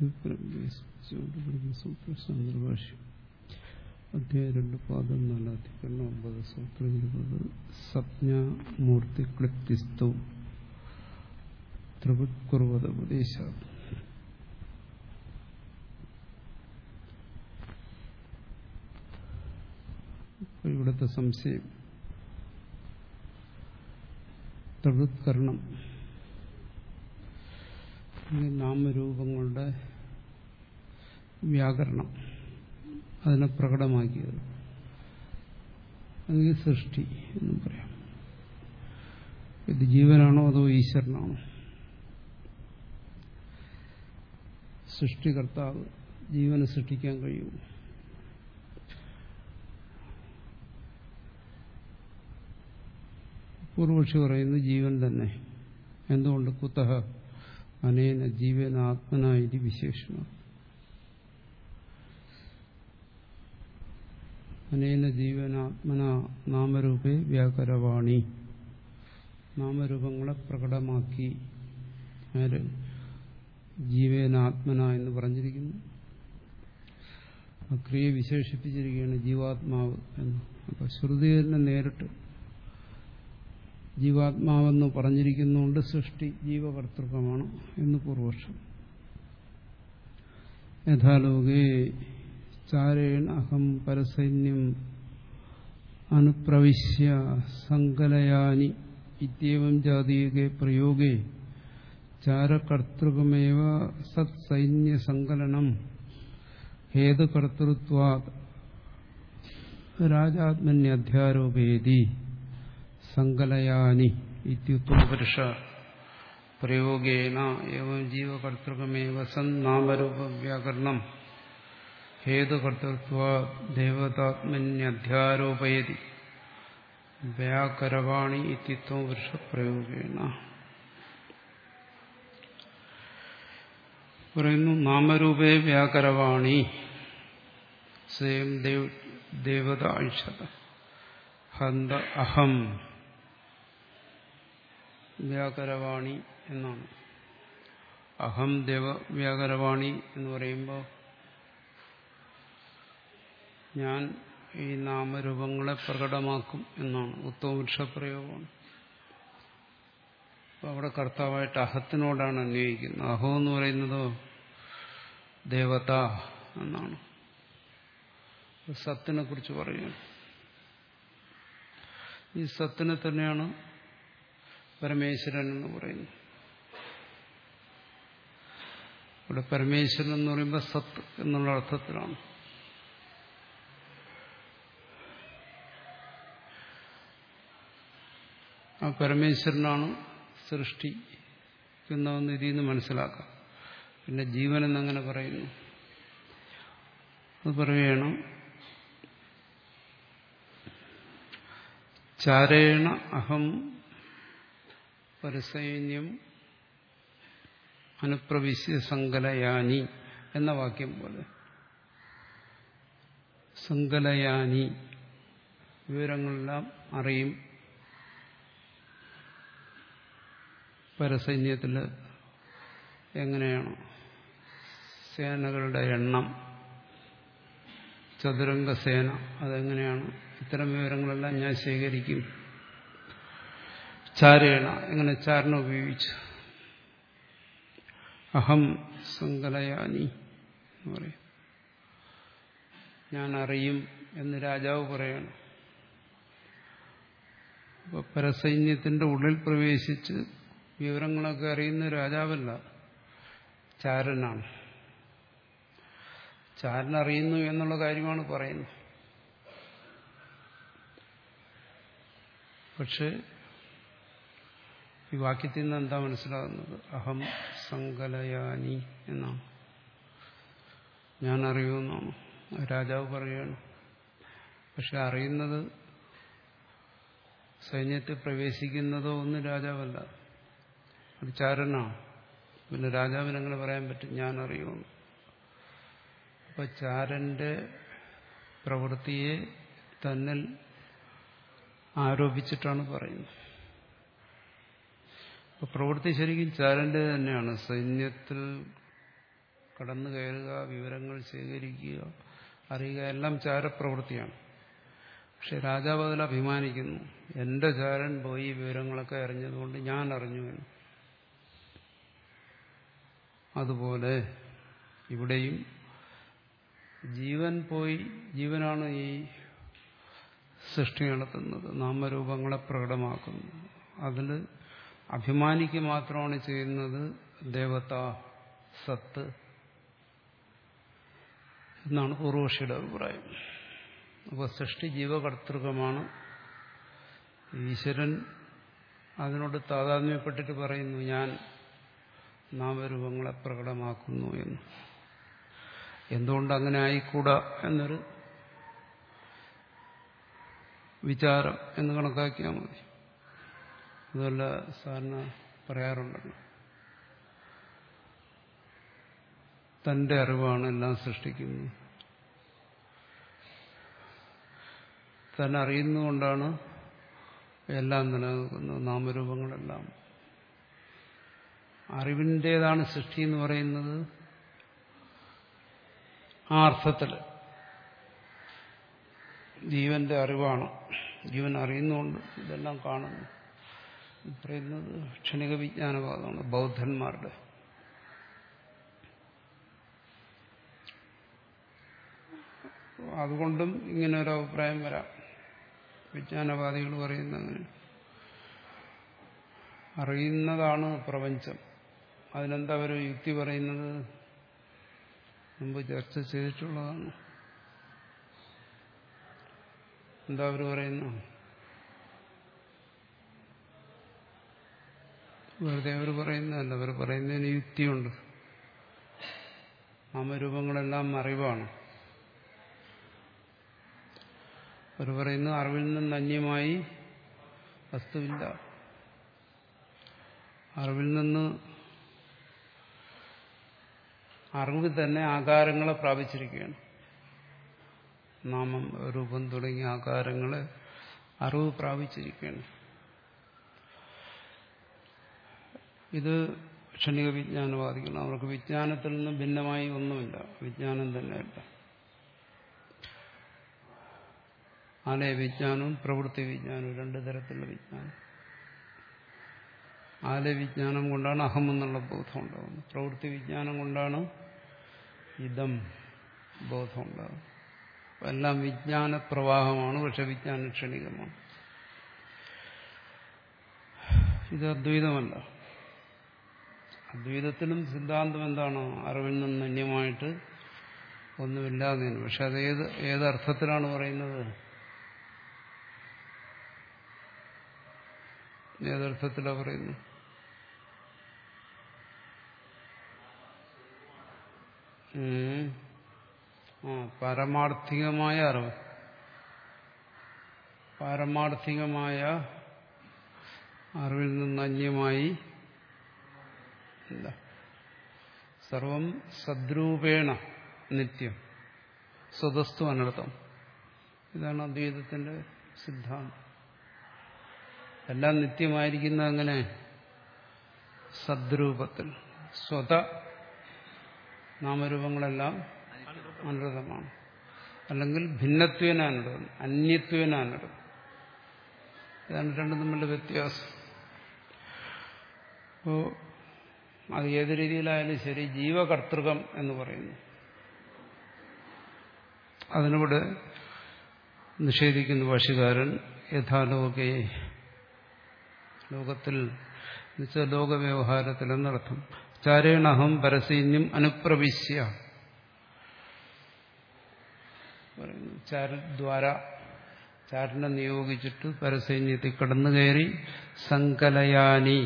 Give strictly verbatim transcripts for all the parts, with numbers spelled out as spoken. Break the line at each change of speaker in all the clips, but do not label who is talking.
സൂത്രഭാഷ്യം അധ്യായം രണ്ട് പാദം നാല് അധികരണം ഒമ്പത് സൂത്രം ഇരുപത് സപ്ഞാമൂർത്തി ക്ലിപ്തിസ്തു ത്രിവൃത്കുർവത ഉപദേശ. ഇവിടുത്തെ സംശയം ത്രിവൃത്കരണം നാമരൂപങ്ങളുടെ വ്യാകരണം അതിനെ പ്രകടമാക്കിയത് അല്ലെങ്കിൽ സൃഷ്ടി എന്നും പറയാം. ഇത് ജീവനാണോ അതോ ഈശ്വരനാണോ? സൃഷ്ടികർത്താവ് ജീവനെ സൃഷ്ടിക്കാൻ കഴിയുമോ? പൂർവക്ഷി പറയുന്നത് ജീവൻ തന്നെ. എന്തുകൊണ്ട്? കുതഹ അനേന ജീവന ആത്മനായി വിശേഷണം. അനേന ജീവനാത്മന നാമരൂപേ വ്യാകരവാണി. നാമരൂപങ്ങളെ പ്രകടമാക്കി ആര്? ജീവനാത്മന എന്ന് പറഞ്ഞിരിക്കുന്നു. ആ ക്രിയ വിശേഷിപ്പിച്ചിരിക്കുകയാണ് ജീവാത്മാവ് എന്ന്. അപ്പൊ ശ്രുതി തന്നെ നേരിട്ട് ജീവാത്മാവെന്ന് പറഞ്ഞിരിക്കുന്നുകൊണ്ട് സൃഷ്ടി ജീവകർത്തൃകമാണ് എന്ന് പൂർവക്ഷം. യഥാലോകേ ചാരേണ അഹം പരസൈന്യം അനുപ്രവിശ്യ സങ്കലയാനി ഇത്യവം ജാതീയകേ പ്രയോഗേ ചാരകർത്തൃകമേവ സത്സൈന്യസങ്കലനം ഹേതുകർത്തൃത്വാത് രാജാത്മന്യധ്യാരോപേതി സങ്കലയാനി ഇത്യുക്തപുരുഷ പ്രയോഗേന ഏവം ജീവകർത്തൃകമേവ സന്നാമരൂപവ്യാകരണം ഹേതുകർത്തൃത്വാത് ദേവതാത്മന്യധ്യാരോപയതി വ്യാകരവാണി ഇത്യുക്തപുരുഷ പ്രയോഗേന. പറയുന്നു നാമരൂപേ വ്യാകരവാണി സ്വയം ദേവത ഐഷത ഹന്ത അഹം വ്യാകരവാണി എന്നാണ്. അഹം ദേവ വ്യാകരവാണി എന്ന് പറയുമ്പോൾ ഞാൻ ഈ നാമരൂപങ്ങളെ പ്രകടമാക്കും എന്നാണ്. ഉത്തമപുരുഷ പ്രയോഗമാണ്. അപ്പൊ അവിടെ കർത്താവായിട്ട് അഹത്തിനോടാണ് അന്വയിക്കുന്നത്. അഹോ എന്ന് പറയുന്നതോ ദേവത എന്നാണ്. സത്തിനെ കുറിച്ച് പറയുന്നത്. ഈ സത്തിനെ തന്നെയാണ് പരമേശ്വരൻ എന്ന് പറയുന്നത്. ഇവിടെ പരമേശ്വരൻ എന്ന് പറയുമ്പോൾ സത്ത് എന്നുള്ള അർത്ഥത്തിലാണ്. ആ പരമേശ്വരനാണ് സൃഷ്ടിക്കുന്നതെന്ന് ഇതിൽ നിന്ന് മനസ്സിലാക്കാം. പിന്നെ ജീവനെന്നങ്ങനെ പറയുന്നു. അത് പറയുകയാണ് ചാരേണ അഹം പരസൈന്യം അനുപ്രവിശ്യ സങ്കലയാനി എന്ന വാക്യം പോലെ. സങ്കലയാനി വിവരങ്ങളെല്ലാം അറിയും. പരസൈന്യത്തിൽ എങ്ങനെയാണ് സേനകളുടെ എണ്ണം, ചതുരംഗ സേന അതെങ്ങനെയാണ്, ഇത്തരം വിവരങ്ങളെല്ലാം ഞാൻ ശേഖരിക്കും. ചാരേണ എങ്ങനെ ചാരണ ഉപയോഗിച്ചു. അഹം സങ്കലയാനി എന്ന് പറയും. ഞാൻ അറിയും എന്ന് രാജാവ് പറയണം. അപ്പൊ പരസൈന്യത്തിന്റെ ഉള്ളിൽ പ്രവേശിച്ച് വിവരങ്ങളൊക്കെ അറിയുന്ന രാജാവല്ല, ചാരനാണ്. ചാരൻ അറിയുന്നു എന്നുള്ള കാര്യമാണ് പറയുന്നത്. പക്ഷെ ഈ വാക്യത്തിൽ നിന്ന് എന്താ മനസ്സിലാകുന്നത്? അഹം സങ്കലയാനി എന്നാണ്. ഞാൻ അറിയുമെന്നാണ് രാജാവ് പറയുകയാണ്. പക്ഷെ അറിയുന്നത് സൈന്യത്തിൽ പ്രവേശിക്കുന്നതോ ഒന്നും രാജാവല്ല, അത് ചാരനാണ്. പിന്നെ രാജാവിനെങ്ങനെ പറയാൻ പറ്റും ഞാൻ അറിയുമെന്ന്? അപ്പൊ ചാരന്റെ പ്രവൃത്തിയെ തന്നിൽ ആരോപിച്ചിട്ടാണ് പറയുന്നത്. അപ്പൊ പ്രവൃത്തി ശരിക്കും ചാരന്റെ തന്നെയാണ്. സൈന്യത്തിൽ കടന്നു കയറുക, വിവരങ്ങൾ ശേഖരിക്കുക, അറിയുക, എല്ലാം ചാരപ്രവൃത്തിയാണ്. പക്ഷെ രാജാവ് അതിൽ അഭിമാനിക്കുന്നു. എന്റെ ചാരൻ പോയി വിവരങ്ങളൊക്കെ അറിഞ്ഞതുകൊണ്ട് ഞാൻ അറിഞ്ഞു എന്ന്. അതുപോലെ ഇവിടെയും ജീവൻ പോയി, ജീവനാണ് ഈ സൃഷ്ടി നടത്തുന്നത്, നാമരൂപങ്ങളെ പ്രകടമാക്കുന്നത്. അതിൽ അഭിമാനിക്ക് മാത്രമാണ് ചെയ്യുന്നത് ദേവത, സത്ത് എന്നാണ് പൂർവക്ഷിയുടെ അഭിപ്രായം. അപ്പോൾ സൃഷ്ടി ജീവകർത്തൃകമാണ്. ഈശ്വരൻ അതിനോട് താതാത്മ്യപ്പെട്ടിട്ട് പറയുന്നു ഞാൻ നാമരൂപങ്ങളെ പ്രകടമാക്കുന്നു എന്ന്. എന്തുകൊണ്ട് അങ്ങനെ ആയിക്കൂടാ എന്നൊരു വിചാരം എന്ന് കണക്കാക്കിയാൽ മതി. അതുമല്ല സാറിന് പറയാറുണ്ടല്ലോ, തന്റെ അറിവാണ് എല്ലാം സൃഷ്ടിക്കുന്നത്, തന്നെ അറിയുന്നതുകൊണ്ടാണ് എല്ലാം നിലനിൽക്കുന്നത്, നാമരൂപങ്ങളെല്ലാം. അറിവിൻ്റേതാണ് സൃഷ്ടി എന്ന് പറയുന്നത് ആ അർത്ഥത്തിൽ ജീവന്റെ അറിവാണ്. ജീവൻ അറിയുന്നുകൊണ്ട് ഇതെല്ലാം കാണുന്നു. പറയുന്നത് ക്ഷണിക വിജ്ഞാനവാദമാണ് ബൗദ്ധന്മാരുടെ. അതുകൊണ്ടും ഇങ്ങനെ ഒരു അഭിപ്രായം വരാം. വിജ്ഞാനവാദികൾ പറയുന്ന അങ്ങനെ അറിയുന്നതാണ് പ്രപഞ്ചം. അതിനെന്താ ഒരു യുക്തി പറയുന്നത്? മുമ്പ് ചർച്ച ചെയ്തിട്ടുള്ളതാണ്. എന്താ അവർ പറയുന്നു? വെറുതെ അവർ പറയുന്നതല്ല, അവർ പറയുന്നതിന് യുക്തിയുണ്ട്. നാമരൂപങ്ങളെല്ലാം അറിവാണ്. അവർ പറയുന്നു അറിവിൽ നിന്ന് അന്യമായി വസ്തുവില്ല. അറിവിൽ നിന്ന് അറിവ് തന്നെ ആകാരങ്ങളെ പ്രാപിച്ചിരിക്കുകയാണ്. നാമം, രൂപം തുടങ്ങിയ ആകാരങ്ങളെ അറിവ് പ്രാപിച്ചിരിക്കുകയാണ്. ഇത് ക്ഷണിക വിജ്ഞാനവാദികളാണ്. അവർക്ക് വിജ്ഞാനത്തിൽ നിന്ന് ഭിന്നമായി ഒന്നുമില്ല, വിജ്ഞാനം തന്നെയല്ല. ആലയ വിജ്ഞാനവും പ്രവൃത്തി വിജ്ഞാനവും രണ്ടു തരത്തിലുള്ള വിജ്ഞാനം. ആലയ വിജ്ഞാനം കൊണ്ടാണ് അഹം എന്നുള്ള ബോധം ഉണ്ടാകുന്നത്. പ്രവൃത്തി വിജ്ഞാനം കൊണ്ടാണ് ഇതം ബോധം ഉണ്ടാകുന്നത്. എല്ലാം വിജ്ഞാന പ്രവാഹമാണ്, പക്ഷെ വിജ്ഞാന ക്ഷണികമാണ്. ഇത് അദ്വൈതമല്ല. അദ്വൈതത്തിലും സിദ്ധാന്തം എന്താണ്? അറിവിൽ നിന്ന് അന്യമായിട്ട് ഒന്നുമില്ലാതെയാണ്. പക്ഷെ അത് ഏത് ഏതർത്ഥത്തിലാണ് പറയുന്നത്? ഏതർത്ഥത്തിലാണ് പറയുന്നത്? ആ പാരമാർത്ഥികമായ അറിവ്. പാരമാർത്ഥികമായ അറിവിൽ നിന്ന് അന്യമായി സർവം സദ്രൂപേണ നിത്യം സ്വതസ്തു അനർത്ഥം. ഇതാണ് അദ്വൈതത്തിന്റെ സിദ്ധാന്തം. എല്ലാം നിത്യമായിരിക്കുന്ന അങ്ങനെ സദ്രൂപത്തിൽ. സ്വത നാമരൂപങ്ങളെല്ലാം അനർത്ഥമാണ്. അല്ലെങ്കിൽ ഭിന്നത്വേന അനർത്ഥം, അന്യത്വേന അനർത്ഥം. ഇതാണ് രണ്ടും തമ്മിലുള്ള വ്യത്യാസം. അപ്പോൾ അത് ഏത് രീതിയിലായാലും ശരി ജീവകർത്തൃകം എന്ന് പറയുന്നു. അതിനൂടെ നിഷേധിക്കുന്ന ഭാഷ്യകാരൻ യഥാലോകേ, ലോകത്തിൽ എന്നുവെച്ചാൽ ലോകവ്യവഹാരത്തിൽ എന്നർത്ഥം. ചാരേണഹം പരസൈന്യം അനുപ്രവിശ്യ പറയുന്നു. ചാരദ്വാര, ചാരനെ നിയോഗിച്ചിട്ട് പരസൈന്യത്തിൽ കടന്നു കയറി സങ്കലയാനി,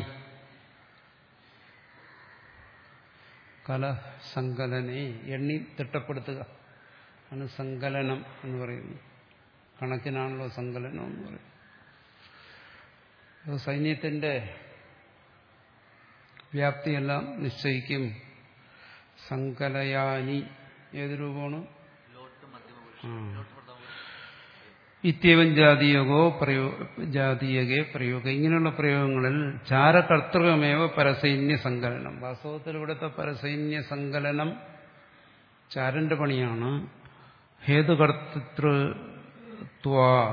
കല സങ്കലനെ എണ്ണി തിട്ടപ്പെടുത്തുക ആണ് സങ്കലനം എന്ന് പറയുന്നത്. കണക്കിനാണല്ലോ സങ്കലനം എന്ന് പറയുന്നത്. സൈന്യത്തിന്റെ വ്യാപ്തിയെല്ലാം നിശ്ചയിക്കും. സങ്കലയാനി ഏത് രൂപമാണ്? ഇത്യവൻ ജാതീയകോ പ്രയോ ജാതീയകെ പ്രയോഗം. ഇങ്ങനെയുള്ള പ്രയോഗങ്ങളിൽ ചാരകർത്തൃകമേവ പരസൈന്യ സങ്കലനം. വാസ്തവത്തിൽ ഇവിടുത്തെ പരസൈന്യ സങ്കലനം ചാരന്റെ പണിയാണ് ഹേതുകർത്തൃത്വ.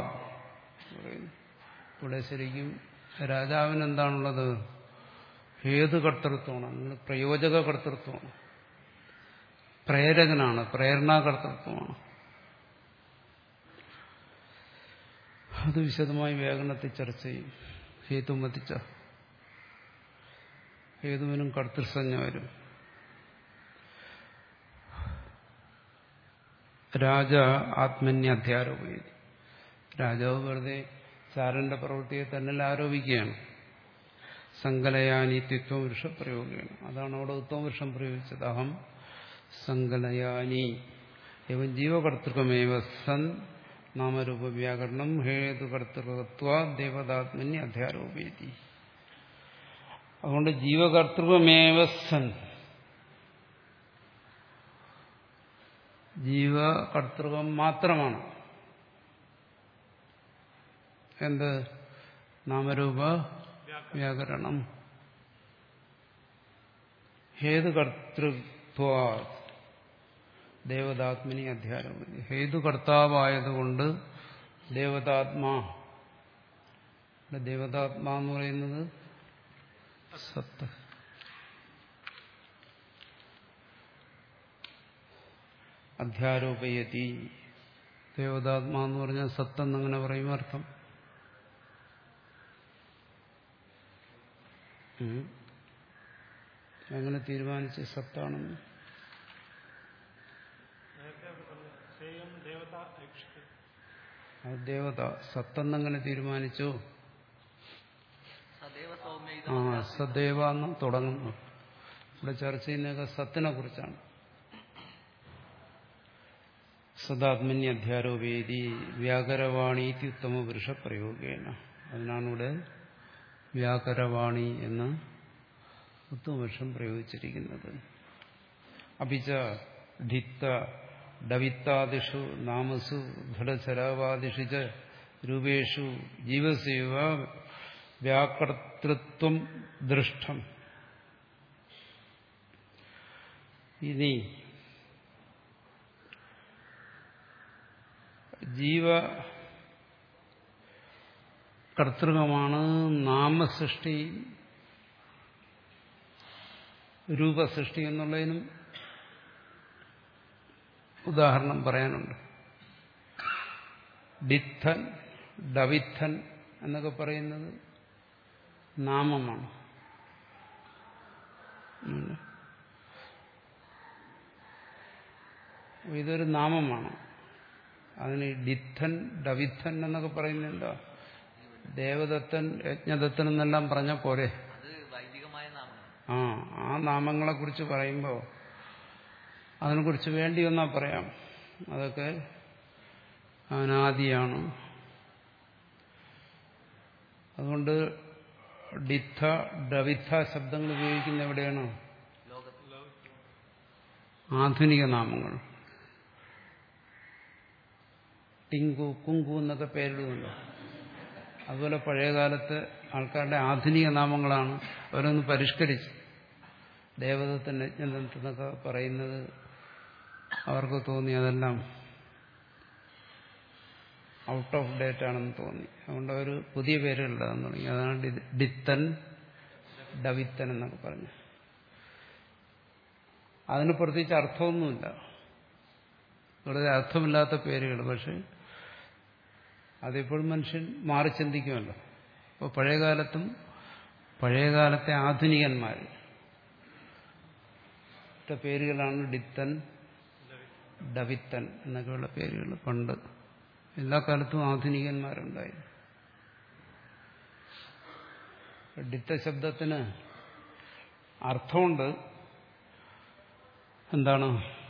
ഇവിടെ ശരിക്കും രാജാവിന് എന്താണുള്ളത്? ഹേതുകർത്തൃത്വമാണ്, നിങ്ങൾ പ്രയോജക കർത്തൃത്വമാണ്, പ്രേരകനാണ്, പ്രേരണാകർത്തൃത്വമാണ്. അത് വിശദമായി വ്യാകരണത്തിൽ ചർച്ച ചെയ്യും. ഹേതുമതിച്ച ഹേതുവിനും കർത്തൃസഞ്ജ വരും. രാജ ആത്മന്യധ്യാരോപയത്. രാജാവ് വെറുതെ ചാരന്റെ പ്രവൃത്തിയെ തന്നെ ആരോപിക്കുകയാണ്. സങ്കലയാനി ത്വം വൃഷപ്രയോഗമാണ്. അതാണ് അവിടെ ഉത്തമവൃക്ഷം പ്രയോഗിച്ചത്. അഹം സങ്കലയാനി എവം ജീവകർത്തൃകമേവ സൻ നാമരൂപ വ്യാകരണം ഹേതുകർത്തൃകത്വ ദേവതാത്മന്യ അധ്യാരോപേതി. അതുകൊണ്ട് ജീവകർത്തൃകമേവ സൻ, ജീവകർത്തൃകം മാത്രമാണ്. എന്ത്? നാമരൂപ വ്യാകരണം. ഹേതുകർത്തൃത്വ ദേവതാത്മനി അധ്യാരോപതി. ഹേതുകർത്താവായതുകൊണ്ട് ദേവതാത്മാ. ദേവതാത്മാ എന്ന് പറയുന്നത് സത്ത്. അധ്യാരോപയതി. ദേവതാത്മാ എന്ന് പറഞ്ഞാൽ സത്തെന്നങ്ങനെ പറയും അർത്ഥം. അങ്ങനെ തീരുമാനിച്ച് സത്താണെന്ന്. അത് ദേവത സത്തെന്നങ്ങനെ തീരുമാനിച്ചു. ആ സദേവ എന്ന് തുടങ്ങുന്നു. ഇവിടെ ചർച്ച ചെയ്യുന്നതൊക്കെ സത്തിനെ കുറിച്ചാണ്. സദാത്മന്യ അധ്യാരോപേതി വ്യാകരവാണീതി ഉത്തമ പുരുഷ പ്രയോഗേന. അതിനാണ് ഇവിടെ വ്യാകരവാണി എന്ന് ഉത്തമപുരുഷം പ്രയോഗിച്ചിരിക്കുന്നത്. അപിച്ച ധിത്ത ഡവിത്താദിഷു നാമസു ഘടചരാവാദിഷു ച രൂപേഷു ജീവസേവ വ്യാകർത്തൃത്വം ദൃഷ്ടം. ഇനി ജീവ കർത്തൃകമാണ് നാമസൃഷ്ടി രൂപസൃഷ്ടി എന്നുള്ളതിനും ഉദാഹരണം പറയാനുണ്ട്. ഡിത്തൻ ഡവിത്തൻ എന്നൊക്കെ പറയുന്നത് നാമമാണ്. ഇതൊരു നാമമാണ്. അതിന് ഡിത്തൻ ഡവിത്തൻ എന്നൊക്കെ പറയുന്നത് എന്താ? ദേവദത്തൻ യജ്ഞദത്തൻ എന്നെല്ലാം പറഞ്ഞ പോരെ. ആ ആ നാമങ്ങളെ കുറിച്ച് പറയുമ്പോൾ അതിനെക്കുറിച്ച് വേണ്ടി വന്നാ പറയാം. അതൊക്കെ അനാദിയാണ്. അതുകൊണ്ട് ഡിത്ത ഡവിത്ത ശബ്ദങ്ങൾ ഉപയോഗിക്കുന്ന എവിടെയാണ്? ആധുനിക നാമങ്ങൾ. ടിങ്കു കുങ്കു എന്നൊക്കെ പേരിടുന്നുണ്ടോ? അതുപോലെ പഴയകാലത്ത് ആൾക്കാരുടെ ആധുനിക നാമങ്ങളാണ് അവരൊന്ന് പരിഷ്കരിച്ച്. ദേവദത്തൻ യജ്ഞദത്തെന്നൊക്കെ പറയുന്നത് അവർക്ക് തോന്നി അതെല്ലാം ഔട്ട് ഓഫ് ഡേറ്റ് ആണെന്ന് തോന്നി. അതുകൊണ്ട് അവർ പുതിയ പേരുകളിടാൻ തുടങ്ങി. അതാണ് ഡിത്തൻ ഡവിത്തൻ എന്നൊക്കെ പറഞ്ഞു. അതിന് പ്രത്യേകിച്ച് അർത്ഥമൊന്നുമില്ല, വളരെ അർത്ഥമില്ലാത്ത പേരുകൾ. പക്ഷെ അതെപ്പോഴും മനുഷ്യൻ മാറി ചിന്തിക്കുമല്ലോ. അപ്പോൾ പഴയകാലത്തും പഴയകാലത്തെ ആധുനികന്മാർ പേരുകളാണ് ഡിത്തൻ ഡവിത്തൻ എന്നൊക്കെയുള്ള പേരുകൾ. പണ്ട് എല്ലാ കാലത്തും ആധുനികന്മാരുണ്ടായിരുന്നു. ഡിത്ത ശബ്ദത്തിന് അർത്ഥമുണ്ട്. എന്താണ്?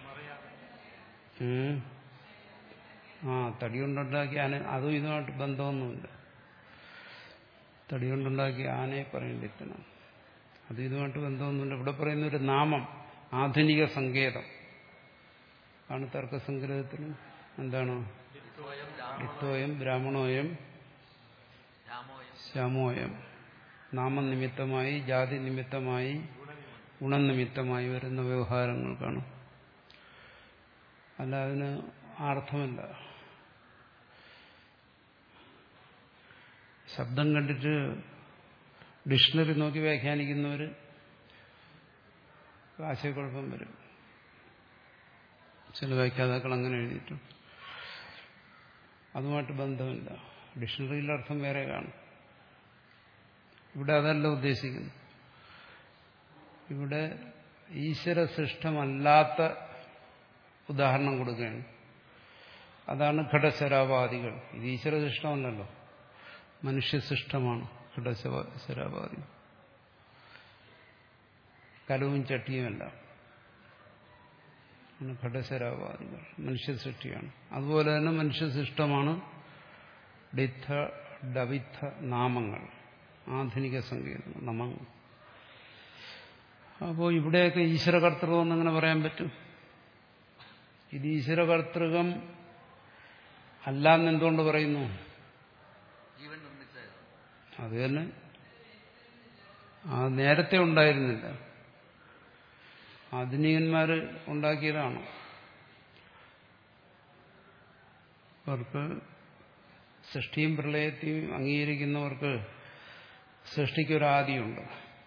ആ തടി കൊണ്ടുണ്ടാക്കിയ ആന. അതും ഇതുമായിട്ട് ബന്ധമൊന്നുമില്ല. തടി കൊണ്ടുണ്ടാക്കിയ ആനയെ പറയേണ്ടിത്തണം. അത് ഇതുമായിട്ട് ബന്ധമൊന്നുമില്ല. ഇവിടെ പറയുന്ന ഒരു നാമം, ആധുനിക സങ്കേതം ആണ്. തർക്കസംഗ്രഹത്തിന് എന്താണ്? ഡിത്തോയം ബ്രാഹ്മണോയം ശ്യാമോയം. നാമനിമിത്തമായി ജാതി നിമിത്തമായി ഗുണനിമിത്തമായി വരുന്ന വ്യവഹാരങ്ങൾക്കാണ് അല്ല, അതിന് അർത്ഥമില്ല. ശബ്ദം കണ്ടിട്ട് ഡിക്ഷണറി നോക്കി വ്യാഖ്യാനിക്കുന്നവർ ആശയക്കുഴപ്പം വരും. ചില വ്യാഖ്യാതാക്കൾ അങ്ങനെ എഴുതിയിട്ടുണ്ട്. അതുമായിട്ട് ബന്ധമില്ല. ഡിക്ഷണറിയിലെ അർത്ഥം വേറെ കാണും. ഇവിടെ അതല്ല ഉദ്ദേശിക്കുന്നു. ഇവിടെ ഈശ്വര സൃഷ്ടമല്ലാത്ത ഉദാഹരണം കൊടുക്കുകയാണ്. അതാണ് ഘടശരാപാദികൾ. ഇത് ഈശ്വര സൃഷ്ടമല്ലല്ലോ, മനുഷ്യസൃഷ്ടമാണ് ഘടശരാപാദി. കലവും ചട്ടിയുമല്ല, ഘടശരാപാദികൾ മനുഷ്യസൃഷ്ടിയാണ്. അതുപോലെ തന്നെ മനുഷ്യസൃഷ്ടമാണ് ഡിത്ത ഡവിത്ത നാമങ്ങൾ, ആധുനിക സംഗീതങ്ങൾ, നമങ്ങൾ. അപ്പോൾ ഇവിടെയൊക്കെ ഈശ്വരകർത്തൃകം എന്നങ്ങനെ പറയാൻ പറ്റും? ഇത് ഈശ്വരകർത്തൃകം അല്ലാന്ന് എന്തുകൊണ്ട് പറയുന്നു? അത് തന്നെ ആ നേരത്തെ ഉണ്ടായിരുന്നില്ല, ആധുനികന്മാര് ഉണ്ടാക്കിയതാണ്. അവർക്ക് സൃഷ്ടിയും പ്രളയത്തെയും അംഗീകരിക്കുന്നവർക്ക് സൃഷ്ടിക്കൊരാദിയുണ്ട്,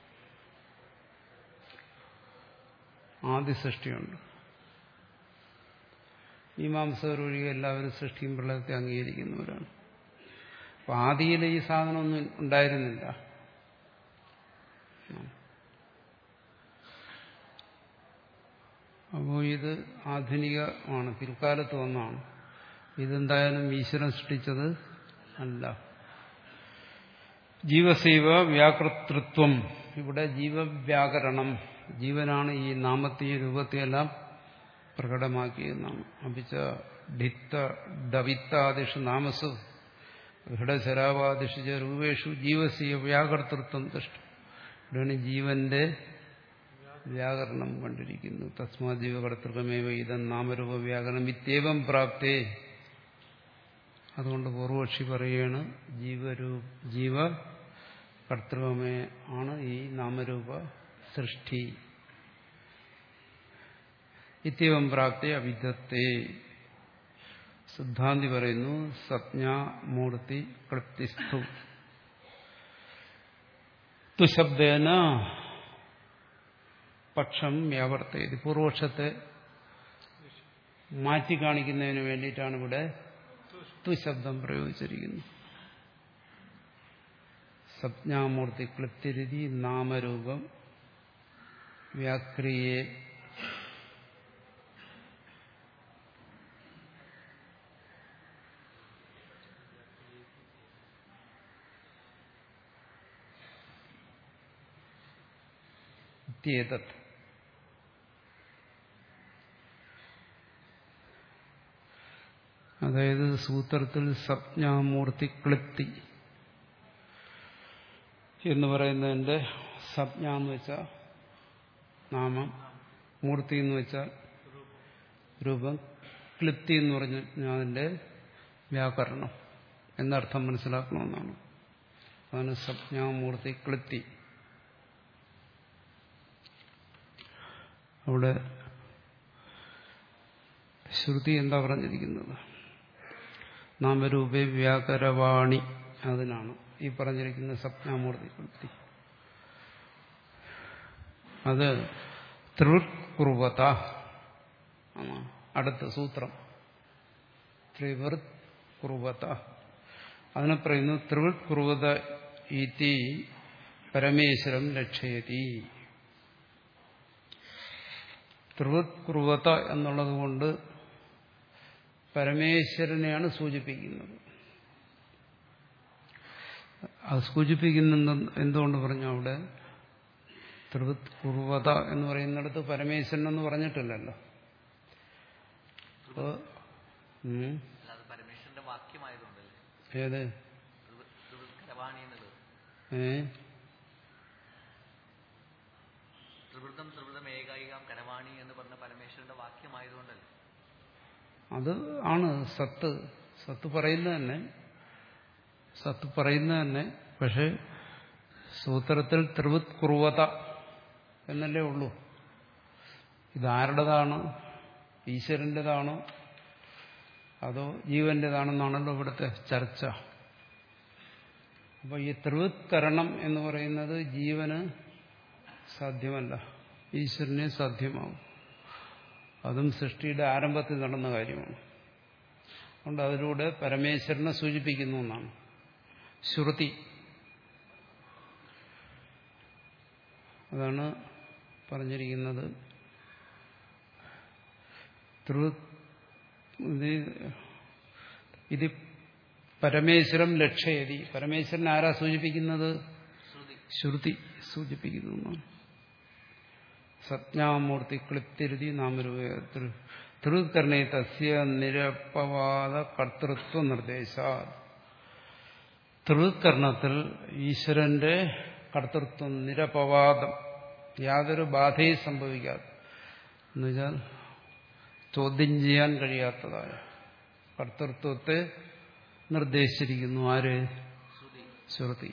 ആദി സൃഷ്ടിയുണ്ട്. മീമാംസകർ ഒഴികെ എല്ലാവരും സൃഷ്ടിയും പ്രളയത്തെ അംഗീകരിക്കുന്നവരാണ്. അപ്പൊ ആദിയിൽ ഈ സാധനമൊന്നും ഉണ്ടായിരുന്നില്ല. അപ്പോൾ ഇത് ആധുനികമാണ്, പിൽക്കാലത്ത് വന്നാണ്. ഇതെന്തായാലും ഈശ്വരൻ സൃഷ്ടിച്ചത് അല്ല. ജീവസൈവ വ്യാകൃതൃത്വം, ഇവിടെ ജീവവ്യാകരണം, ജീവനാണ് ഈ നാമത്തെയും രൂപത്തെയെല്ലാം പ്രകടമാക്കിയെന്നാണ്. അപിച്ച ഡിത്ത ഡവിത്താദിഷു നാമസു ഘടശരാവാദിഷു രൂപേഷു ജീവസീയ വ്യാകർത്തൃത്വം ദൃഷ്ട. ഇവിടെയാണ് ജീവന്റെ വ്യാകരണം കണ്ടിരിക്കുന്നു. തസ്മാ ജീവകർത്തൃകമേവ ഇതം നാമരൂപ വ്യാകരണം ഇത്യേവം പ്രാപ്തേ. അതുകൊണ്ട് പൂർവക്ഷി പറയുകയാണ് ജീവരൂ ജീവ കർത്തൃകമേ ആണ് ഈ നാമരൂപ സൃഷ്ടി. ഇത്യവം പ്രാപ്തി അവിധത്തെ. സിദ്ധാന്തി പറയുന്നു സപ്ഞാമൂർത്തി ക്ലിപ്തിസ്ഥു തുശബ്ദേന പക്ഷം വ്യാവർത്തയത്. പൂർവപക്ഷത്തെ മാറ്റി കാണിക്കുന്നതിന് വേണ്ടിയിട്ടാണ് ഇവിടെ തുശബ്ദം പ്രയോഗിച്ചിരിക്കുന്നത്. സപ്ഞാമൂർത്തി ക്ലിപ്തിരിതി നാമരൂപം വ്യാക്രിയെ ഇത്യേതത്. അതായത് സൂത്രത്തിൽ സപ്ഞാമൂർത്തി ക്ലിപ്തി എന്ന് പറയുന്നതിന്റെ സപ്ഞ എന്ന് വെച്ചാൽ നാമം, മൂർത്തി എന്ന് വെച്ചാൽ രൂപം, ക്ലിപ്തി എന്ന് പറഞ്ഞാൽ അതിന്റെ വ്യാകരണം എന്നർത്ഥം മനസ്സിലാക്കണമെന്നാണ്. അതാണ് സപ്ഞാമൂർത്തി ക്ലിപ്തി. അവിടെ ശ്രുതി എന്താ പറഞ്ഞിരിക്കുന്നത്? നാമരൂപേ വ്യാകരവാണി, അതിനാണ് ഈ പറഞ്ഞിരിക്കുന്ന സപ്ഞാമൂർത്തി ക്ലിപ്തി. അത് ത്രിവൃത്കുർവത, അടുത്ത സൂത്രം ത്രിവൃത്കുർവത. അതിനെ പറയുന്നു ത്രിവൃത്കുർവത ഇതി പരമേശ്വരം ലക്ഷ്യതി. ത്രിവൃത്കുർവത എന്നുള്ളത് കൊണ്ട് പരമേശ്വരനെയാണ് സൂചിപ്പിക്കുന്നത്. അത് സൂചിപ്പിക്കുന്ന എന്തുകൊണ്ട് പറഞ്ഞു? അവിടെ ത്രിവൃത്കുർവത എന്ന് പറയുന്നിടത്ത് പരമേശ്വരൻ എന്ന് പറഞ്ഞിട്ടില്ലല്ലോ. ഏത് ഏ അത് ആണ് സത്ത്. സത്ത് പറയുന്നത് തന്നെ സത്ത് പറയുന്നത് തന്നെ പക്ഷെ സൂത്രത്തിൽ ത്രിവൃത്കുർവത എന്നല്ലേ ഉള്ളൂ. ഇതാരുടേതാണ്? ഈശ്വരൻ്റെതാണോ അതോ ജീവന്റേതാണെന്നാണല്ലോ ഇവിടുത്തെ ചർച്ച. അപ്പോൾ ഈ ത്രിവൃത്കരണം എന്ന് പറയുന്നത് ജീവന് സാധ്യമല്ല, ഈശ്വരനെ സാധ്യമാവും. അതും സൃഷ്ടിയുടെ ആരംഭത്തിൽ നടന്ന കാര്യമാണ്. അതുകൊണ്ട് അതിലൂടെ പരമേശ്വരനെ സൂചിപ്പിക്കുന്നു എന്നാണ് ശ്രുതി. അതാണ് പറഞ്ഞിരിക്കുന്നത്. ഇത് പരമേശ്വരം ലക്ഷ്യയതി. പരമേശ്വരൻ ആരാ സൂചിപ്പിക്കുന്നത്? ശ്രുതി സൂചിപ്പിക്കുന്നു എന്നാണ്. സജ്ഞാമൂർത്തി ക്ലിപ്തിരുതി നാമരൂപ ത്രികരണേ തസ്യ നിരപവാദ കർത്തൃത്വ നിർദ്ദേശ. ത്രികരണത്തിൽ ഈശ്വരന്റെ കർത്തൃത്വം നിരപവാദം, യാതൊരു ബാധയും സംഭവിക്കാതെ, എന്നുവെച്ചാൽ ചോദ്യം ചെയ്യാൻ കഴിയാത്തതായ കർത്തൃത്വത്തെ നിർദ്ദേശിച്ചിരിക്കുന്നു. ആര്? ശ്രുതി.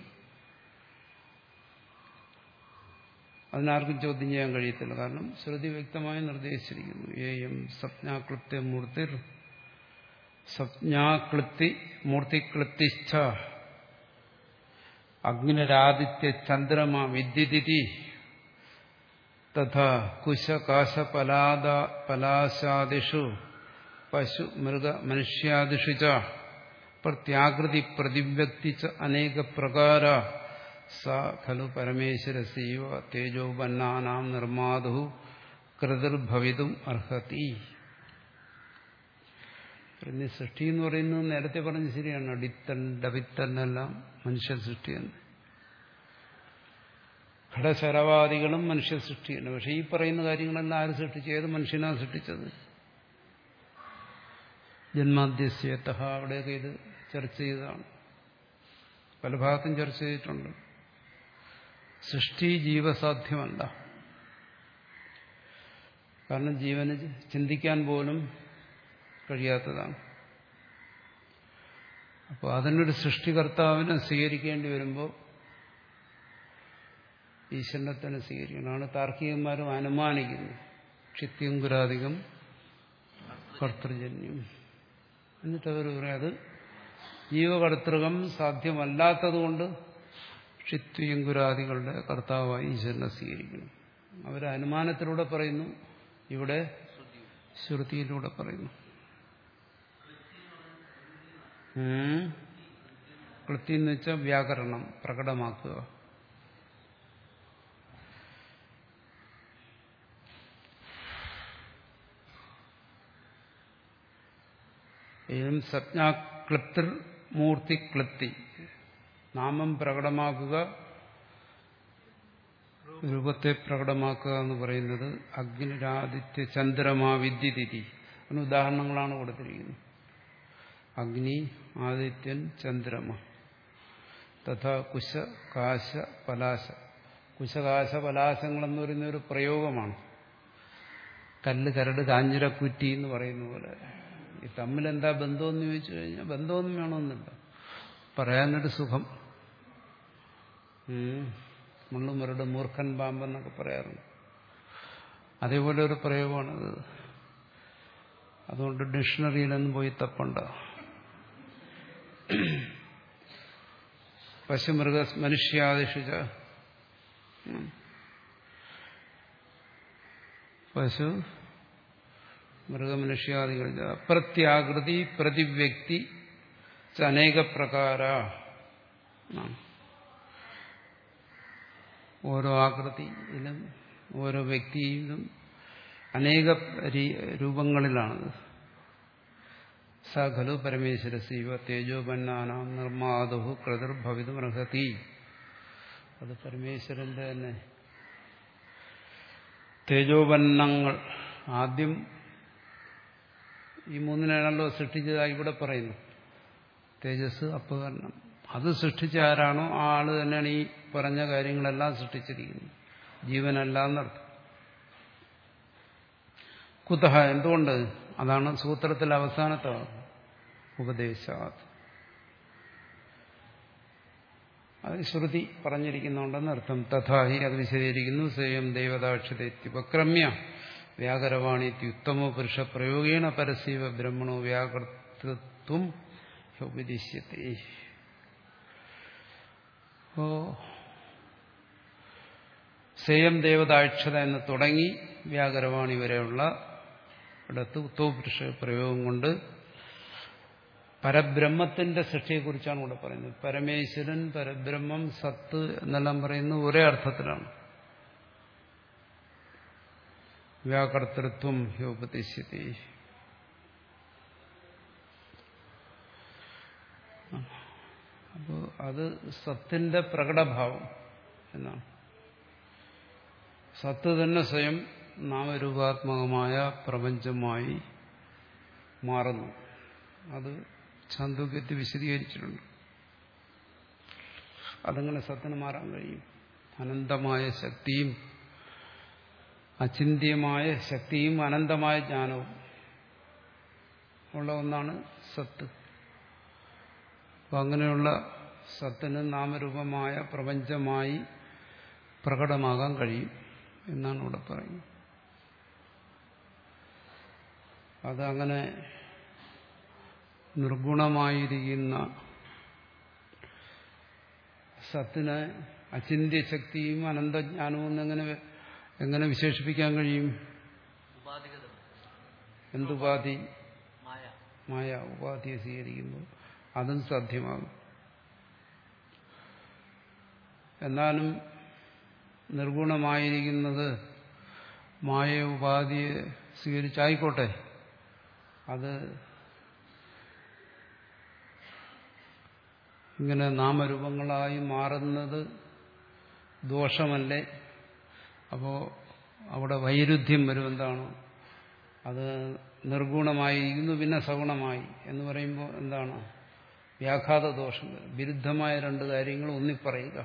അതിനാർക്കും ചോദ്യം ചെയ്യാൻ കഴിയത്തില്ല. കാരണം ശ്രുതി വ്യക്തമായി നിർദ്ദേശിച്ചിരിക്കുന്നു. ഏയം സ്വപ്നാക്ലിപ്തി മൂർത്തിർ സ്വപ്നാക്ലിപ്തി മൂർത്തിക്ലിപ്തിഷ്ഠ അഗ്നിരാദിത്യ ചന്ദ്രമ വിദ്യുതി തഥാ കുശകാശപലാദ പലാശാദിഷു പശു മൃഗ മനുഷ്യാദിഷു ച പ്രത്യാകൃതി പ്രതിവ്യക്തി ച അനേക പ്രകാര സ ഖലു പരമേശ്വരസീവ തേജോപന്നാനാം നിർമാതു കൃതിർഭവിതും അർഹതി. പിന്നെ സൃഷ്ടി എന്ന് പറയുന്നത് നേരത്തെ പറഞ്ഞ് ശരിയാണ്. അടിത്തൻ ഡബിത്തൻ എല്ലാം മനുഷ്യ സൃഷ്ടിയാണ്. ഘടശരവാദികളും മനുഷ്യ സൃഷ്ടിയാണ്. പക്ഷെ ഈ പറയുന്ന കാര്യങ്ങളെല്ലാം ആര് സൃഷ്ടിച്ചു? ഏത് മനുഷ്യനാണ് സൃഷ്ടിച്ചത്? ജന്മാദ്യസ്യത അവിടെയൊക്കെ ഇത് ചർച്ച ചെയ്തതാണ്. പല ഭാഗത്തും ചർച്ച ചെയ്തിട്ടുണ്ട്. സൃഷ്ടി ജീവസാധ്യമല്ല. കാരണം ജീവന് ചിന്തിക്കാൻ പോലും കഴിയാത്തതാണ്. അപ്പോൾ അതിനൊരു സൃഷ്ടികർത്താവിനെ സ്വീകരിക്കേണ്ടി വരുമ്പോൾ ഈശ്വരനെ തന്നെ സ്വീകരിക്കണം. താർക്കികന്മാരും അനുമാനിക്കുന്നു. ക്ഷിത്യങ്കുരാധികം കർത്തൃജന്യം. എന്നിട്ട് അവർ പറയും അത് ജീവകർത്തൃകം സാധ്യമല്ലാത്തതുകൊണ്ട് ക്ഷിത്യങ്കുരാദികളുടെ കർത്താവായി ഈശ്വരനെ സ്വീകരിക്കണം. അവർ അനുമാനത്തിലൂടെ പറയുന്നു, ഇവിടെ ശ്രുതിയിലൂടെ പറയുന്നു. കൃത്യം എന്ന് വെച്ചാൽ വ്യാകരണം പ്രകടമാക്കുക. ഏം സജ്ഞാക്ലിപ്തിർ മൂർത്തി ക്ലിപ്തി, നാമം പ്രകടമാക്കുക, രൂപത്തെ പ്രകടമാക്കുക എന്ന് പറയുന്നത് അഗ്നിരാദിത്യ ചന്ദ്രമാ വിദ്യുതി. അതിന് ഉദാഹരണങ്ങളാണ് കൊടുത്തിരിക്കുന്നത്. അഗ്നി, ആദിത്യൻ, ചന്ദ്രമ. തഥാ കുശ കാശ പലാശ. കുശകാശ പലാശങ്ങളെന്ന് പറയുന്ന ഒരു പ്രയോഗമാണ്. കല്ല്, കരട്, കാഞ്ഞിരക്കുറ്റി എന്ന് പറയുന്ന പോലെ. ഈ തമ്മിലെന്താ ബന്ധമെന്ന് ചോദിച്ചു കഴിഞ്ഞാൽ ബന്ധമൊന്നും വേണമെന്നില്ല, പറയാനൊരു സുഖം. മുള്ളുമുരട് മൂർഖൻ പാമ്പെന്നൊക്കെ പറയാറുണ്ട്. അതേപോലെ ഒരു പ്രയോഗമാണത്. അതുകൊണ്ട് ഡിക്ഷണറിയിലൊന്നും പോയി തപ്പണ്ട. പശുമൃഗ മനുഷ്യാദിഷിച്ച പശു മൃഗമനുഷ്യാദികൾ അപ്രത്യാകൃതി പ്രതിവ്യക്തി അനേക പ്രകാര. ഓരോ ആകൃതിയിലും ഓരോ വ്യക്തിയിലും അനേക രൂപങ്ങളിലാണത്. സ ഖലു പരമേശ്വര ശിവ തേജോപന്നാനാം നിർമാതു കൃതിർഭവിതും അർഹതി. അത് പരമേശ്വരന്റെ തന്നെ തേജോപന്നങ്ങൾ. ആദ്യം ഈ മൂന്നിനാണല്ലോ സൃഷ്ടിച്ചതായി ഇവിടെ പറയുന്നു. തേജസ്, അപ്പകരണം. അത് സൃഷ്ടിച്ച ആരാണോ ആ ആള് തന്നെയാണ് ഈ പറഞ്ഞ കാര്യങ്ങളെല്ലാം സൃഷ്ടിച്ചിരിക്കുന്നത്. ജീവനല്ല എന്നർത്ഥം. കുതഹ, എന്തുകൊണ്ട്? അതാണ് സൂത്രത്തിൽ അവസാനത്തെ ഉപദേശാത്. അത് ശ്രുതി പറഞ്ഞിരിക്കുന്നുണ്ടെന്ന് അർത്ഥം. തഥാഹി, അത് വിശദീകരിക്കുന്നു. സ്വയം ദേവതാക്ഷിതേത്യുപക്രമ്യ വ്യാകരവാണിത്യുത്തമോ പുരുഷ പ്രയോഗേണ പരസ്യവ ബ്രഹ്മണോ വ്യാകർത്തൃത്വം ഉപദിശ്യത്തെ. ഓ സേയം ദേവതാക്ഷത എന്ന് തുടങ്ങി വ്യാകരവാണി വരെയുള്ള ഇടത്ത് ഉത്തമ പുരുഷ പ്രയോഗം കൊണ്ട് പരബ്രഹ്മത്തിന്റെ സൃഷ്ടിയെക്കുറിച്ചാണ് ഇവിടെ പറയുന്നത്. പരമേശ്വരൻ, പരബ്രഹ്മം, സത്ത് എന്നെല്ലാം പറയുന്നത് ഒരേ അർത്ഥത്തിലാണ്. വ്യാകർത്തൃത്വം ഹ്യോപതിശ്യത്തെ. അപ്പോൾ അത് സത്തിന്റെ പ്രകടഭാവം എന്നാണ്. സത്ത് തന്നെ സ്വയം നാമരൂപാത്മകമായ പ്രപഞ്ചമായി മാറുന്നു. അത് ഛാന്ദോഗ്യത്തിൽ വിശദീകരിച്ചിട്ടുണ്ട്. അതങ്ങനെ സത്തിന് മാറാൻ കഴിയും? അനന്തമായ ശക്തിയും അചിന്ത്യമായ ശക്തിയും അനന്തമായ ജ്ഞാനവും ഉള്ള ഒന്നാണ് സത്ത്. അപ്പം അങ്ങനെയുള്ള സത്തിന് നാമരൂപമായ പ്രപഞ്ചമായി പ്രകടമാകാൻ കഴിയും എന്നാണ് ഇവിടെ പറയുന്നത്. അതങ്ങനെ നിർഗുണമായിരിക്കുന്ന സത്തിനെ അചിന്ത്യശക്തിയും അനന്തജ്ഞാനവും എങ്ങനെ എങ്ങനെ വിശേഷിപ്പിക്കാൻ കഴിയും? എന്തുപാധി? മായ. ഉപാധിയെ സ്വീകരിക്കുമ്പോൾ അതും സാധ്യമാകും. എന്നാലും നിർഗുണമായിരിക്കുന്നത് മായ ഉപാധിയെ സ്വീകരിച്ചായിക്കോട്ടെ, അത് ഇങ്ങനെ നാമരൂപങ്ങളായി മാറുന്നത് ദോഷമല്ലേ? അപ്പോൾ അവിടെ വൈരുദ്ധ്യം വരും. എന്താണ്? അത് നിർഗുണമായിരിക്കുന്നു പിന്നെ സഗുണമായി എന്ന് പറയുമ്പോൾ എന്താണ്? വ്യാഘാത ദോഷം വരും. വിരുദ്ധമായ രണ്ട് കാര്യങ്ങൾ ഒന്നിപ്പറയുക,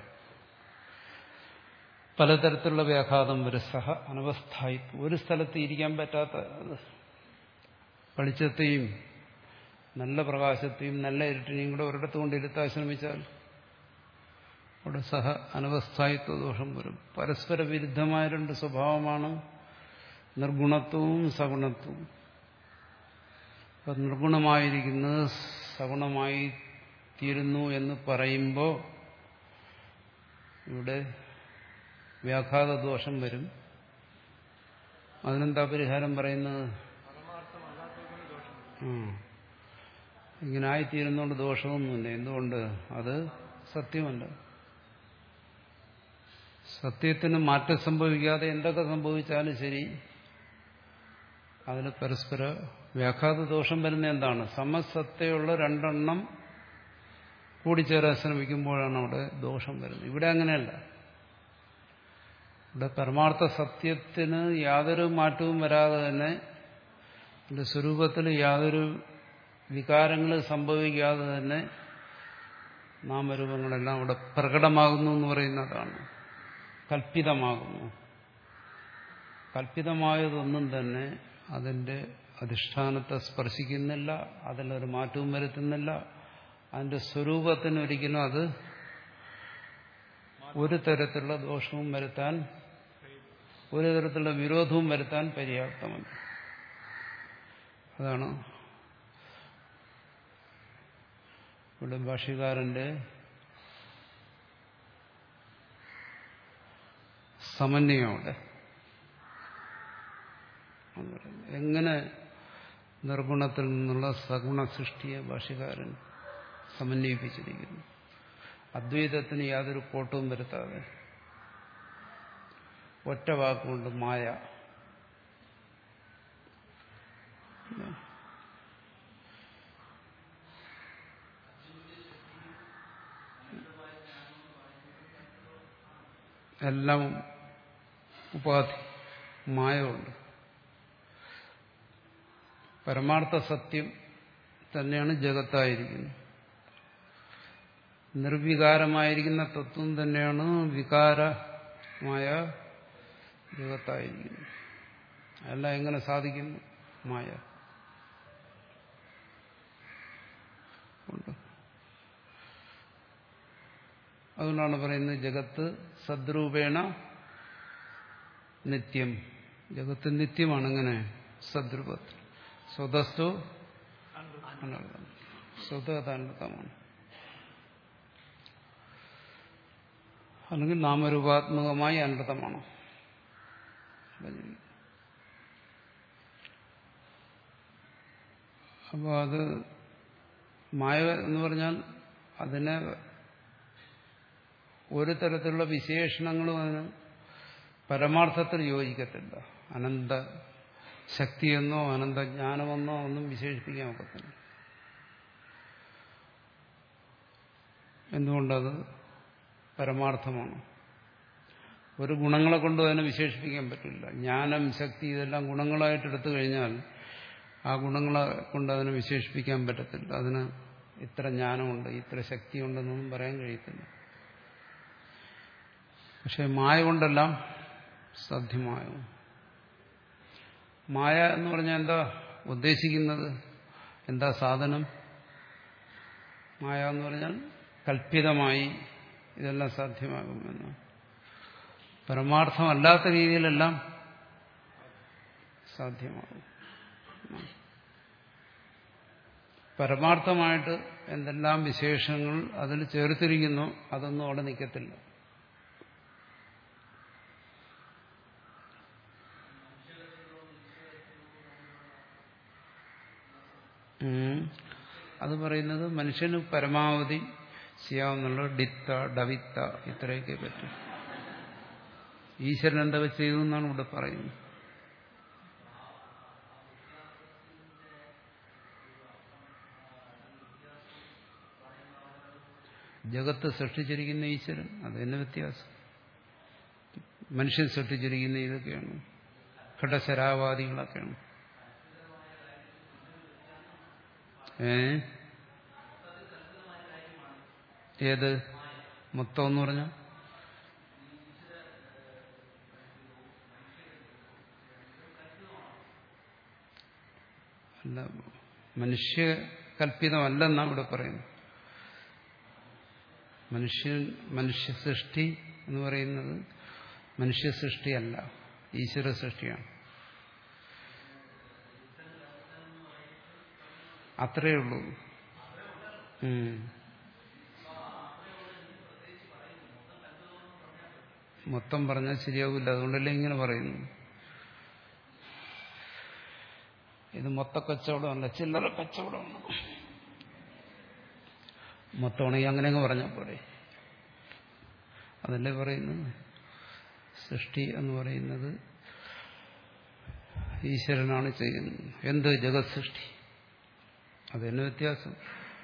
പലതരത്തിലുള്ള വ്യാഘാതം വരും. സഹ അനവസ്ഥായിത്വം, ഒരു സ്ഥലത്ത് ഇരിക്കാൻ പറ്റാത്ത വെളിച്ചത്തെയും നല്ല പ്രകാശത്തെയും നല്ല ഇരുട്ടിനെയും കൂടെ ഒരിടത്ത് കൊണ്ടിരുത്താൻ ശ്രമിച്ചാൽ അവിടെ സഹ അനവസ്ഥായിത്വ ദോഷം വരും. പരസ്പര വിരുദ്ധമായ രണ്ട് സ്വഭാവമാണ് നിർഗുണത്വവും സഗുണത്വവും. അപ്പം നിർഗുണമായിരിക്കുന്നത് സഗുണമായി തീരുന്നു എന്ന് പറയുമ്പോൾ ഇവിടെ വ്യാഘാത ദോഷം വരും. അതിനെന്താ പരിഹാരം പറയുന്നത്? ഇങ്ങനെ ആയിത്തീരുന്നതുകൊണ്ട് ദോഷമൊന്നുമില്ല. എന്തുകൊണ്ട്? അത് സത്യമല്ല. സത്യത്തിന് മാറ്റം സംഭവിക്കാതെ എന്തൊക്കെ സംഭവിച്ചാലും ശരി, അതിന് പരസ്പര വ്യാഘാത ദോഷം വരുന്ന എന്താണ്? സമസത്തയുള്ള രണ്ടെണ്ണം കൂടിച്ചേരാൻ ശ്രമിക്കുമ്പോഴാണ് അവിടെ ദോഷം വരുന്നത്. ഇവിടെ അങ്ങനെയല്ല. ഇവിടെ പരമാർത്ഥ സത്യത്തിന് യാതൊരു മാറ്റവും വരാതെ തന്നെ, അതിന്റെ സ്വരൂപത്തിൽ യാതൊരു വികാരങ്ങൾ സംഭവിക്കാതെ തന്നെ നാമരൂപങ്ങളെല്ലാം അവിടെ പ്രകടമാകുന്നു എന്ന് പറയുന്നതാണ്. കൽപ്പിതമാകുന്നു. കൽപ്പിതമായതൊന്നും തന്നെ അതിന്റെ അധിഷ്ഠാനത്തെ സ്പർശിക്കുന്നില്ല, അതിലൊരു മാറ്റവും വരുത്തുന്നില്ല. അതിന്റെ സ്വരൂപത്തിന് ഒരിക്കലും അത് ഒരു തരത്തിലുള്ള ദോഷവും വരുത്താൻ, ഒരു തരത്തിലുള്ള വിരോധവും വരുത്താൻ പര്യാപ്തമല്ല. അതാണ് ഇവിടെ ഭാഷ്യകാരന്റെ സമന്വയം. അവിടെ എങ്ങനെ നിർഗുണത്തിൽ നിന്നുള്ള സഗുണ സൃഷ്ടിയെ ഭാഷ്യകാരൻ സമന്വയിപ്പിച്ചിരിക്കുന്നു. അദ്വൈതത്തിന് യാതൊരു കോട്ടവും വരുത്താതെ ഒറ്റ വാക്കുകൊണ്ട് മായ. എല്ലാം ഉപാധി, മായമുണ്ട്. പരമാർത്ഥ സത്യം തന്നെയാണ് ജഗത്തായിരിക്കുന്നത്. നിർവികാരമായിരിക്കുന്ന തത്വം തന്നെയാണ് വികാരമായ ജഗത്തായിരിക്കുന്നത്. അതെല്ലാം എങ്ങനെ സാധിക്കുന്നു? മായ ഉണ്ട്. അതുകൊണ്ടാണ് പറയുന്നത് ജഗത്ത് സദ്രൂപേണ നിത്യം ജഗത്ത് നിത്യമാണ്. എങ്ങനെ? സദ്രൂപത്തിൽ. സ്വതസ്തു അനർത്ഥം. സ്വതത് അനർത്ഥമാണ്. അല്ലെങ്കിൽ നാമരൂപാത്മകമായി അനർത്ഥമാണ്. അപ്പോൾ അത് മായ എന്ന് പറഞ്ഞാൽ അതിനെ ഒരു തരത്തിലുള്ള വിശേഷണങ്ങളും അതിന് പരമാർത്ഥത്തിൽ യോജിക്കത്തില്ല. അനന്ത ശക്തിയെന്നോ അനന്തജ്ഞാനമെന്നോ ഒന്നും വിശേഷിപ്പിക്കാൻ ഒക്കത്തില്ല. എന്തുകൊണ്ടത് പരമാർത്ഥമാണ്. ഒരു ഗുണങ്ങളെ കൊണ്ടും അതിനെ വിശേഷിപ്പിക്കാൻ പറ്റില്ല. ജ്ഞാനം, ശക്തി ഇതെല്ലാം ഗുണങ്ങളായിട്ട് എടുത്തു കഴിഞ്ഞാൽ ആ ഗുണങ്ങളെ കൊണ്ട് അതിനെ വിശേഷിപ്പിക്കാൻ പറ്റത്തില്ല. അതിന് ഇത്ര ജ്ഞാനമുണ്ട്, ഇത്ര ശക്തിയുണ്ടെന്നൊന്നും പറയാൻ കഴിയത്തില്ല. പക്ഷെ മായ കൊണ്ടെല്ലാം സാധ്യമായോ? മായ എന്ന് പറഞ്ഞാൽ എന്താ ഉദ്ദേശിക്കുന്നത്? എന്താ സാധനം? മായ എന്ന് പറഞ്ഞാൽ കൽപ്പിതമായി ഇതെല്ലാം സാധ്യമാകുമെന്ന്. പരമാർത്ഥമല്ലാത്ത രീതിയിലെല്ലാം സാധ്യമാകും. പരമാർത്ഥമായിട്ട് എന്തെല്ലാം വിശേഷങ്ങൾ അതിൽ ചേർത്തിരിക്കുന്നു അതൊന്നും അവിടെ നിൽക്കത്തില്ല. അത് പറയുന്നത് മനുഷ്യന് പരമാവധി ചെയ്യാവുന്നുള്ള ഡിത്ത, ഡവിത്ത ഇത്രയൊക്കെ പറ്റും. ഈശ്വരൻ എന്തൊക്കെ ചെയ്തു എന്നാണ് ഇവിടെ പറയുന്നത്. ജഗത്ത് സൃഷ്ടിച്ചിരിക്കുന്ന ഈശ്വരൻ, അത് തന്നെ വ്യത്യാസം. മനുഷ്യൻ സൃഷ്ടിച്ചിരിക്കുന്ന ഇതൊക്കെയാണ്, ഘടശരാവാദികളൊക്കെയാണ്. ഏ ഏത് മൊത്തം എന്ന് പറഞ്ഞ അല്ല, മനുഷ്യ കൽപ്പിതമല്ലെന്നാണ് ഇവിടെ പറയുന്നത്. മനുഷ്യൻ മനുഷ്യ സൃഷ്ടി എന്ന് പറയുന്നത് മനുഷ്യ സൃഷ്ടിയല്ല, ഈശ്വര സൃഷ്ടിയാണ്. അത്രയേ ഉള്ളൂ. മൊത്തം പറഞ്ഞാൽ ശരിയാവില്ല. അതുകൊണ്ടല്ലേ ഇങ്ങനെ പറയുന്നു. ഇത് മൊത്ത കച്ചവടമല്ല, ചില്ലറ കച്ചവടമാണ്. മൊത്തമാണെങ്കിൽ അങ്ങനെയങ്ങ് പറഞ്ഞാൽ പോരെ. അതല്ലേ പറയുന്നത്. സൃഷ്ടി എന്ന് പറയുന്നത് ഈശ്വരനാണ് ചെയ്യുന്നത്. എന്ത്? ജഗത് സൃഷ്ടി. അത് തന്നെ വ്യത്യാസം.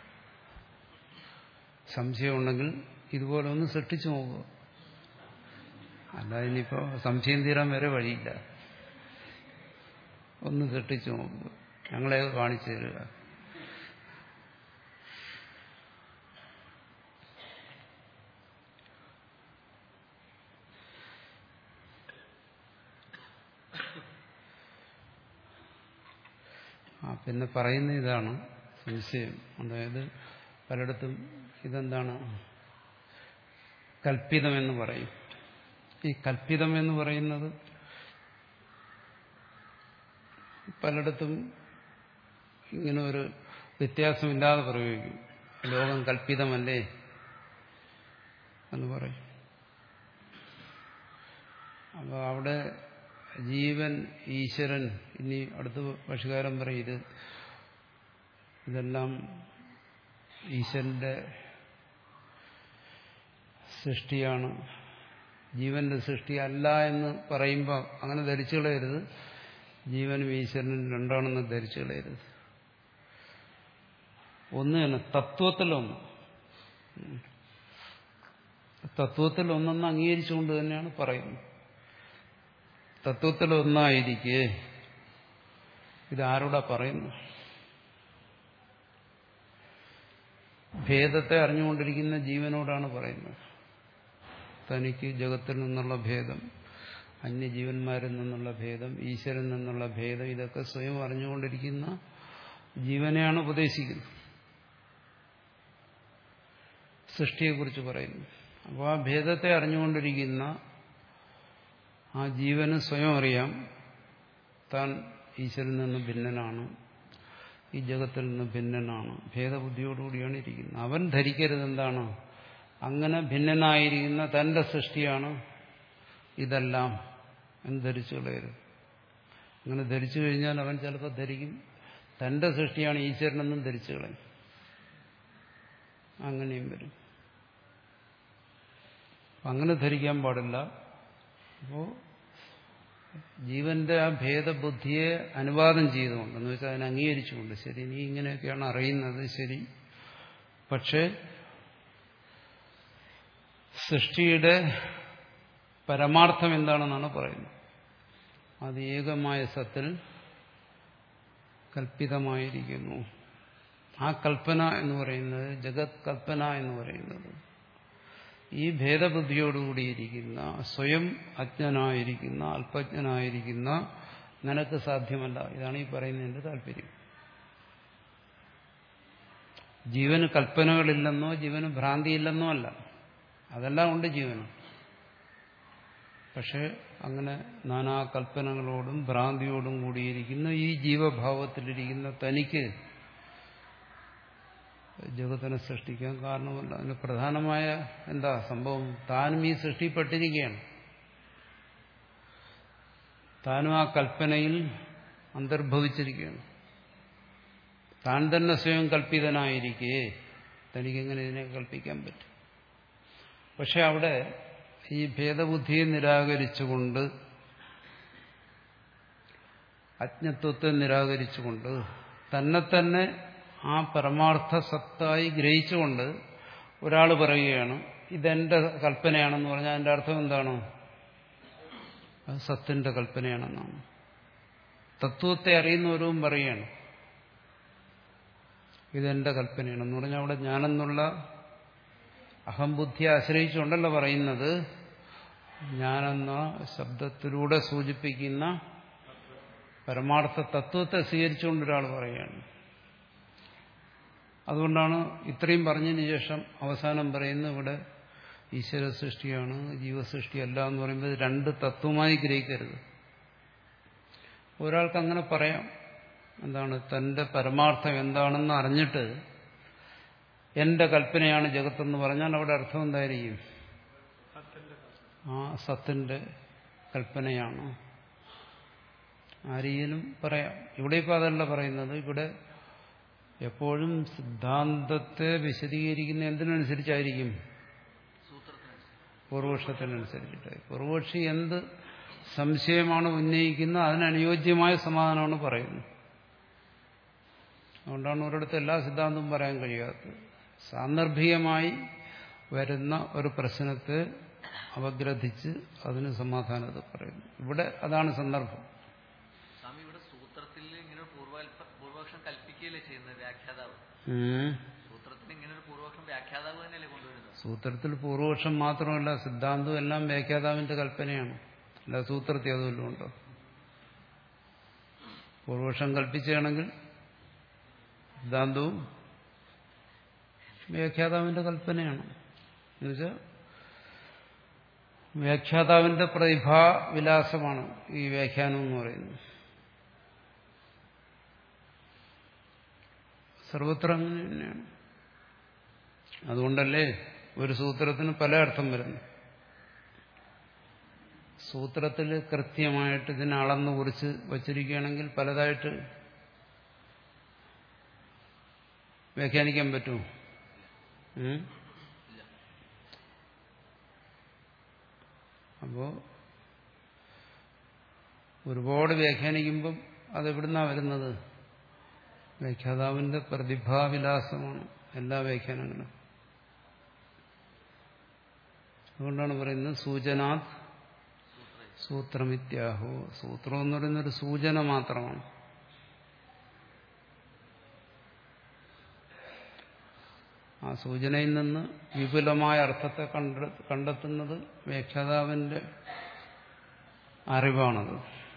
സംശയമുണ്ടെങ്കിൽ ഇതുപോലെ ഒന്ന് സൃഷ്ടിച്ചു നോക്കുക. അല്ല, ഇനിയിപ്പോൾ സംശയം തീരാൻ വരെ വഴിയില്ല. ഒന്ന് സൃഷ്ടിച്ചു നോക്കുക, ഞങ്ങളെ കാണിച്ചു തരിക. ആ പിന്നെ പറയുന്ന ഇതാണ് സംശയം. അതായത് പലയിടത്തും ഇതെന്താണ് കൽപ്പിതമെന്ന് പറയും. ഈ കൽപ്പിതമെന്ന് പറയുന്നത് പലയിടത്തും ഇങ്ങനെ ഒരു വ്യത്യാസമില്ലാതെ പ്രയോഗിക്കും. ലോകം കൽപ്പിതമല്ലേ എന്ന് പറയും. അപ്പോൾ അവിടെ ജീവൻ, ഈശ്വരൻ, ഇനി അടുത്ത ഭാഷകാരൻ പറയും ഇത് ഇതെല്ലാം ഈശ്വരന്റെ സൃഷ്ടിയാണ്, ജീവന്റെ സൃഷ്ടി അല്ല എന്ന് പറയുമ്പോൾ അങ്ങനെ ധരിച്ചു കളയരുത്. ജീവനും ഈശ്വരനും രണ്ടാണെന്ന് ധരിച്ചു കളയരുത്. ഒന്ന് തന്നെ, തത്വത്തിലൊന്ന്. തത്വത്തിൽ ഒന്നൊന്ന് അംഗീകരിച്ചുകൊണ്ട് തന്നെയാണ് പറയുന്നത്. തത്വത്തിൽ ഒന്നായിരിക്കെ ഇതാരോടാ പറയുന്നു? ഭേദത്തെ അറിഞ്ഞുകൊണ്ടിരിക്കുന്ന ജീവനോടാണ് പറയുന്നത്. തനിക്ക് ജഗത്തിൽ നിന്നുള്ള ഭേദം, അന്യജീവന്മാരിൽ നിന്നുള്ള ഭേദം, ഈശ്വരൻ നിന്നുള്ള ഭേദം, ഇതൊക്കെ സ്വയം അറിഞ്ഞുകൊണ്ടിരിക്കുന്ന ജീവനെയാണ് ഉപദേശിക്കുന്നത്. സൃഷ്ടിയെക്കുറിച്ച് പറയുന്നു. അപ്പോൾ ആ ഭേദത്തെ അറിഞ്ഞുകൊണ്ടിരിക്കുന്ന ആ ജീവന് സ്വയം അറിയാം താൻ ഈശ്വരനിൽ നിന്ന് ഭിന്നനാണ്, ഈ ജഗത്തിൽ നിന്ന് ഭിന്നനാണ്, ഭേദബുദ്ധിയോടുകൂടിയാണ് ഇരിക്കുന്നത്. അവൻ ധരിക്കരുത് എന്താണ്, അങ്ങനെ ഭിന്നനായിരിക്കുന്ന തന്റെ സൃഷ്ടിയാണ് ഇതെല്ലാം എന്ന് ധരിച്ചു കളയരുത്. അങ്ങനെ ധരിച്ചു കഴിഞ്ഞാൽ അവൻ ചിലപ്പോൾ ധരിക്കും തന്റെ സൃഷ്ടിയാണ് ഈശ്വരനെന്നും ധരിച്ചു കളയും. അങ്ങനെയും വരും. അങ്ങനെ ധരിക്കാൻ പാടില്ല. അപ്പോ ജീവന്റെ ആ ഭേദബുദ്ധിയെ അനുവാദം ചെയ്തുകൊണ്ട്, എന്ന് വെച്ചാൽ അതിനെ അംഗീകരിച്ചുകൊണ്ട്, ശരി നീ ഇങ്ങനെയൊക്കെയാണ് അറിയുന്നത്, ശരി, പക്ഷെ സൃഷ്ടിയുടെ പരമാർത്ഥം എന്താണെന്നാണ് പറയുന്നത്. അത് ഏകമായ സത്തിൽ കൽപ്പിതമായിരിക്കുന്നു. ആ കൽപ്പന എന്ന് പറയുന്നത്, ജഗത് കൽപ്പന എന്ന് പറയുന്നത്, ഈ ഭേദബുദ്ധിയോടുകൂടിയിരിക്കുന്ന സ്വയം അജ്ഞനായിരിക്കുന്ന അല്പജ്ഞനായിരിക്കുന്ന നിനക്ക് സാധ്യമല്ല. ഇതാണ് ഈ പറയുന്നതിന്റെ താല്പര്യം. ജീവന് കൽപ്പനകളില്ലെന്നോ ജീവന് ഭ്രാന്തിയില്ലെന്നോ അല്ല, അതെല്ലാം ഉണ്ട് ജീവന്. പക്ഷെ അങ്ങനെ നാനാ കൽപ്പനകളോടും ഭ്രാന്തിയോടും കൂടിയിരിക്കുന്ന ഈ ജീവഭാവത്തിലിരിക്കുന്ന തനിക്ക് ജഗത്തിനെ സൃഷ്ടിക്കാൻ കാരണമല്ല. അതിന് പ്രധാനമായ എന്താ സംഭവം, താനും ഈ സൃഷ്ടിപ്പെട്ടിരിക്കുകയാണ്. താനും ആ കൽപ്പനയിൽ അന്തർഭവിച്ചിരിക്കുകയാണ്. താൻ തന്നെ സ്വയം കൽപ്പിതനായിരിക്കെ തനിക്കെങ്ങനെ ഇതിനെ കൽപ്പിക്കാൻ പറ്റും? പക്ഷെ അവിടെ ഈ ഭേദബുദ്ധിയെ നിരാകരിച്ചുകൊണ്ട്, അജ്ഞത്വത്തെ നിരാകരിച്ചുകൊണ്ട്, തന്നെ തന്നെ ആ പരമാർത്ഥ സത്തായി ഗ്രഹിച്ചുകൊണ്ട് ഒരാൾ പറയുകയാണ് ഇതെന്റെ കൽപ്പനയാണെന്ന് പറഞ്ഞാൽ അതിന്റെ അർത്ഥം എന്താണ്? അത് സത്തിന്റെ കൽപ്പനയാണെന്നാണ്. തത്വത്തെ അറിയുന്നവരും പറയുകയാണ് ഇതെന്റെ കൽപ്പനയാണെന്ന് പറഞ്ഞാൽ അവിടെ ഞാനെന്നുള്ള അഹംബുദ്ധിയെ ആശ്രയിച്ചുകൊണ്ടല്ല പറയുന്നത്, ഞാനെന്ന ശബ്ദത്തിലൂടെ സൂചിപ്പിക്കുന്ന പരമാർത്ഥ തത്വത്തെ സ്വീകരിച്ചുകൊണ്ട് ഒരാൾ പറയുകയാണ്. അതുകൊണ്ടാണ് ഇത്രയും പറഞ്ഞതിന് ശേഷം അവസാനം പറയുന്നത് ഇവിടെ ഈശ്വര സൃഷ്ടിയാണ് ജീവസൃഷ്ടിയല്ല എന്ന് പറയുമ്പോൾ രണ്ട് തത്വമായി ഗ്രഹിക്കരുത്. ഒരാൾക്ക് അങ്ങനെ പറയാം, എന്താണ്, തന്റെ പരമാർത്ഥം എന്താണെന്ന് അറിഞ്ഞിട്ട് എന്റെ കൽപ്പനയാണ് ജഗത്തെന്ന് പറഞ്ഞാൽ അവിടെ അർത്ഥം എന്തായിരിക്കും? ആ സത്തിന്റെ കൽപ്പനയാണ്. ആ രീതിയിലും പറയാം. ഇവിടെ ഇപ്പം അതല്ല പറയുന്നത്. ഇവിടെ എപ്പോഴും സിദ്ധാന്തത്തെ വിശദീകരിക്കുന്ന എന്തിനനുസരിച്ചായിരിക്കും? പൂർവപക്ഷത്തിനനുസരിച്ചിട്ട്. പൂർവപക്ഷി എന്ത് സംശയമാണ് ഉന്നയിക്കുന്നത് അതിനനുയോജ്യമായ സമാധാനമാണ് പറയുന്നത്. അതുകൊണ്ടാണ് ഒരിടത്ത് എല്ലാ സിദ്ധാന്തവും പറയാൻ കഴിയാത്തത്. സാന്ദർഭികമായി വരുന്ന ഒരു പ്രശ്നത്തെ അപഗ്രഥിച്ച് അതിന് സമാധാനത പറയുന്നു. ഇവിടെ അതാണ് സന്ദർഭം.
സ്വാമി, ഇവിടെ സൂത്രത്തിൽ ഇങ്ങനെ പൂർവപക്ഷം കൽപ്പിക്കുകയല്ലേ ചെയ്യുന്നത് വ്യാഖ്യാതാവ്? സൂത്രത്തിന് ഇങ്ങനെ ഒരു പൂർവപക്ഷം വ്യാഖ്യാതാവ് തന്നെയല്ലേ കൊണ്ടുവരുന്നത്?
സൂത്രത്തിൽ പൂർവപക്ഷം മാത്രമല്ല, സിദ്ധാന്തവും എല്ലാം വ്യാഖ്യാതാവിന്റെ കൽപ്പനയാണ്. അല്ല സൂത്രത്തിൽ അതുമല്ലോ ഉണ്ടോ? പൂർവപക്ഷം കൽപ്പിച്ചാണെങ്കിൽ സിദ്ധാന്തവും വ്യാഖ്യാതാവിന്റെ കൽപ്പനയാണ്. എന്നുവെച്ചാൽ വ്യാഖ്യാതാവിന്റെ പ്രതിഭാവിലാസമാണ് ഈ വ്യാഖ്യാനം എന്ന് പറയുന്നത്. സർവത്ര അങ്ങനെ തന്നെയാണ്. അതുകൊണ്ടല്ലേ ഒരു സൂത്രത്തിന് പല അർത്ഥം വരുന്നു. സൂത്രത്തിൽ കൃത്യമായിട്ട് ഇതിനെ അളന്ന് കുറിച്ച് വച്ചിരിക്കുകയാണെങ്കിൽ പലതായിട്ട് വ്യാഖ്യാനിക്കാൻ പറ്റുമോ? അപ്പോ ഒരുപാട് വ്യാഖ്യാനിക്കുമ്പം അതെവിടുന്നാ വരുന്നത്? വ്യാഖ്യാതാവിന്റെ പ്രതിഭാവിലാസമാണ് എല്ലാ വ്യാഖ്യാനങ്ങളും. അതുകൊണ്ടാണ് പറയുന്നത് സൂചനാത് സൂത്രമിത്യാഹോ. സൂത്രം എന്ന് പറയുന്നൊരു സൂചന മാത്രമാണ്. ആ സൂചനയിൽ നിന്ന് വിപുലമായ അർത്ഥത്തെ കണ്ടെത്തുന്നത് വ്യാഖ്യാതാവിന്റെ അറിവാണത്.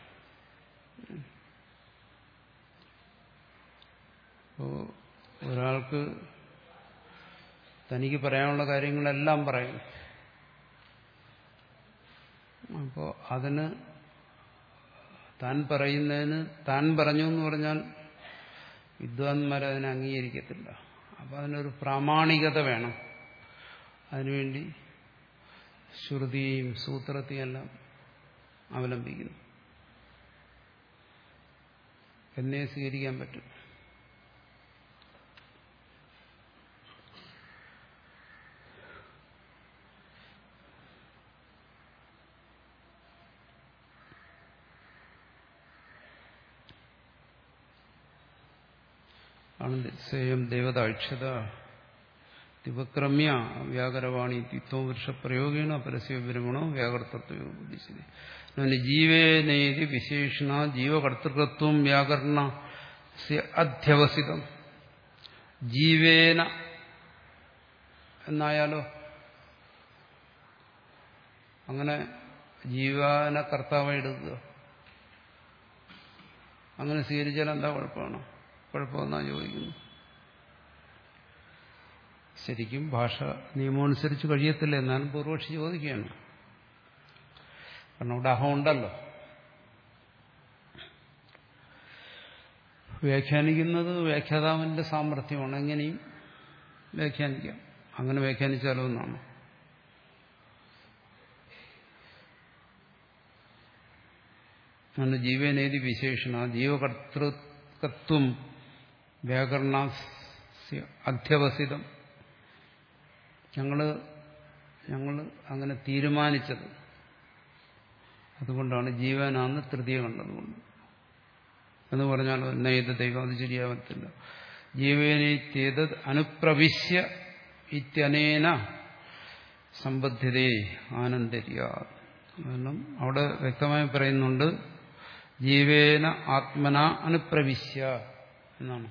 അപ്പോൾ ഒരാൾക്ക് തനിക്ക് പറയാനുള്ള കാര്യങ്ങളെല്ലാം പറയും. അപ്പോൾ അതിന് താൻ പറയുന്നതിന് താൻ പറഞ്ഞു എന്ന് പറഞ്ഞാൽ വിദ്വാൻമാർ അതിനെ അംഗീകരിക്കത്തില്ല. അപ്പം അതിനൊരു പ്രാമാണികത വേണം. അതിനുവേണ്ടി ശ്രുതിയും സൂത്രത്തെയും എല്ലാം അവലംബിക്കുന്നു. എന്നേ സ്വീകരിക്കാൻ പറ്റും. സ്വയം ദേവതാക്ഷത ദിവക്രമ്യ വ്യാകരവാണി ത്വം വൃക്ഷപ്രയോഗേണ പരസ്യ വിരമണോ വ്യാകർത്തത്വ ബുദ്ധിശരി ജീവേനേതി വിശേഷണ ജീവകർത്തൃകത്വം വ്യാകരണ അധ്യവസിതം. ജീവേന എന്നായാലോ അങ്ങനെ ജീവന കർത്താവായി എടുക്കുക. അങ്ങനെ സ്വീകരിച്ചാൽ എന്താ കുഴപ്പമാണോ? കുഴപ്പമെന്നാ ചോദിക്കുന്നു. ശരിക്കും ഭാഷ നിയമമനുസരിച്ച് കഴിയത്തില്ല. എന്നാലും പൂർവക്ഷി ചോദിക്കുകയാണ്. കാരണം ഇവിടെ അഹം ഉണ്ടല്ലോ. വ്യാഖ്യാനിക്കുന്നത് വ്യാഖ്യാതാവിന്റെ സാമർഥ്യമാണ്. എങ്ങനെയും വ്യാഖ്യാനിക്കാം. അങ്ങനെ വ്യാഖ്യാനിച്ചാലോ എന്നാണ്. ജീവനേതി വിശേഷണ ജീവകർത്തൃകത്വം വ്യാകരണ അധ്യവസിതം. ഞങ്ങള് ഞങ്ങൾ അങ്ങനെ തീരുമാനിച്ചത്. അതുകൊണ്ടാണ് ജീവനാന്ന് തൃതീയ കണ്ടതുകൊണ്ട് എന്ന് പറഞ്ഞാൽ നൈത ദൈവം അത് ശരിയാവത്തില്ല. ജീവനേത് അനുപ്രവിശ്യ ഇത്യനേന സമ്പദ്ധ്യതേ ആനന്ദര്യ. കാരണം അവിടെ വ്യക്തമായി പറയുന്നുണ്ട് ജീവേന ആത്മന അനുപ്രവിശ്യ എന്നാണ്.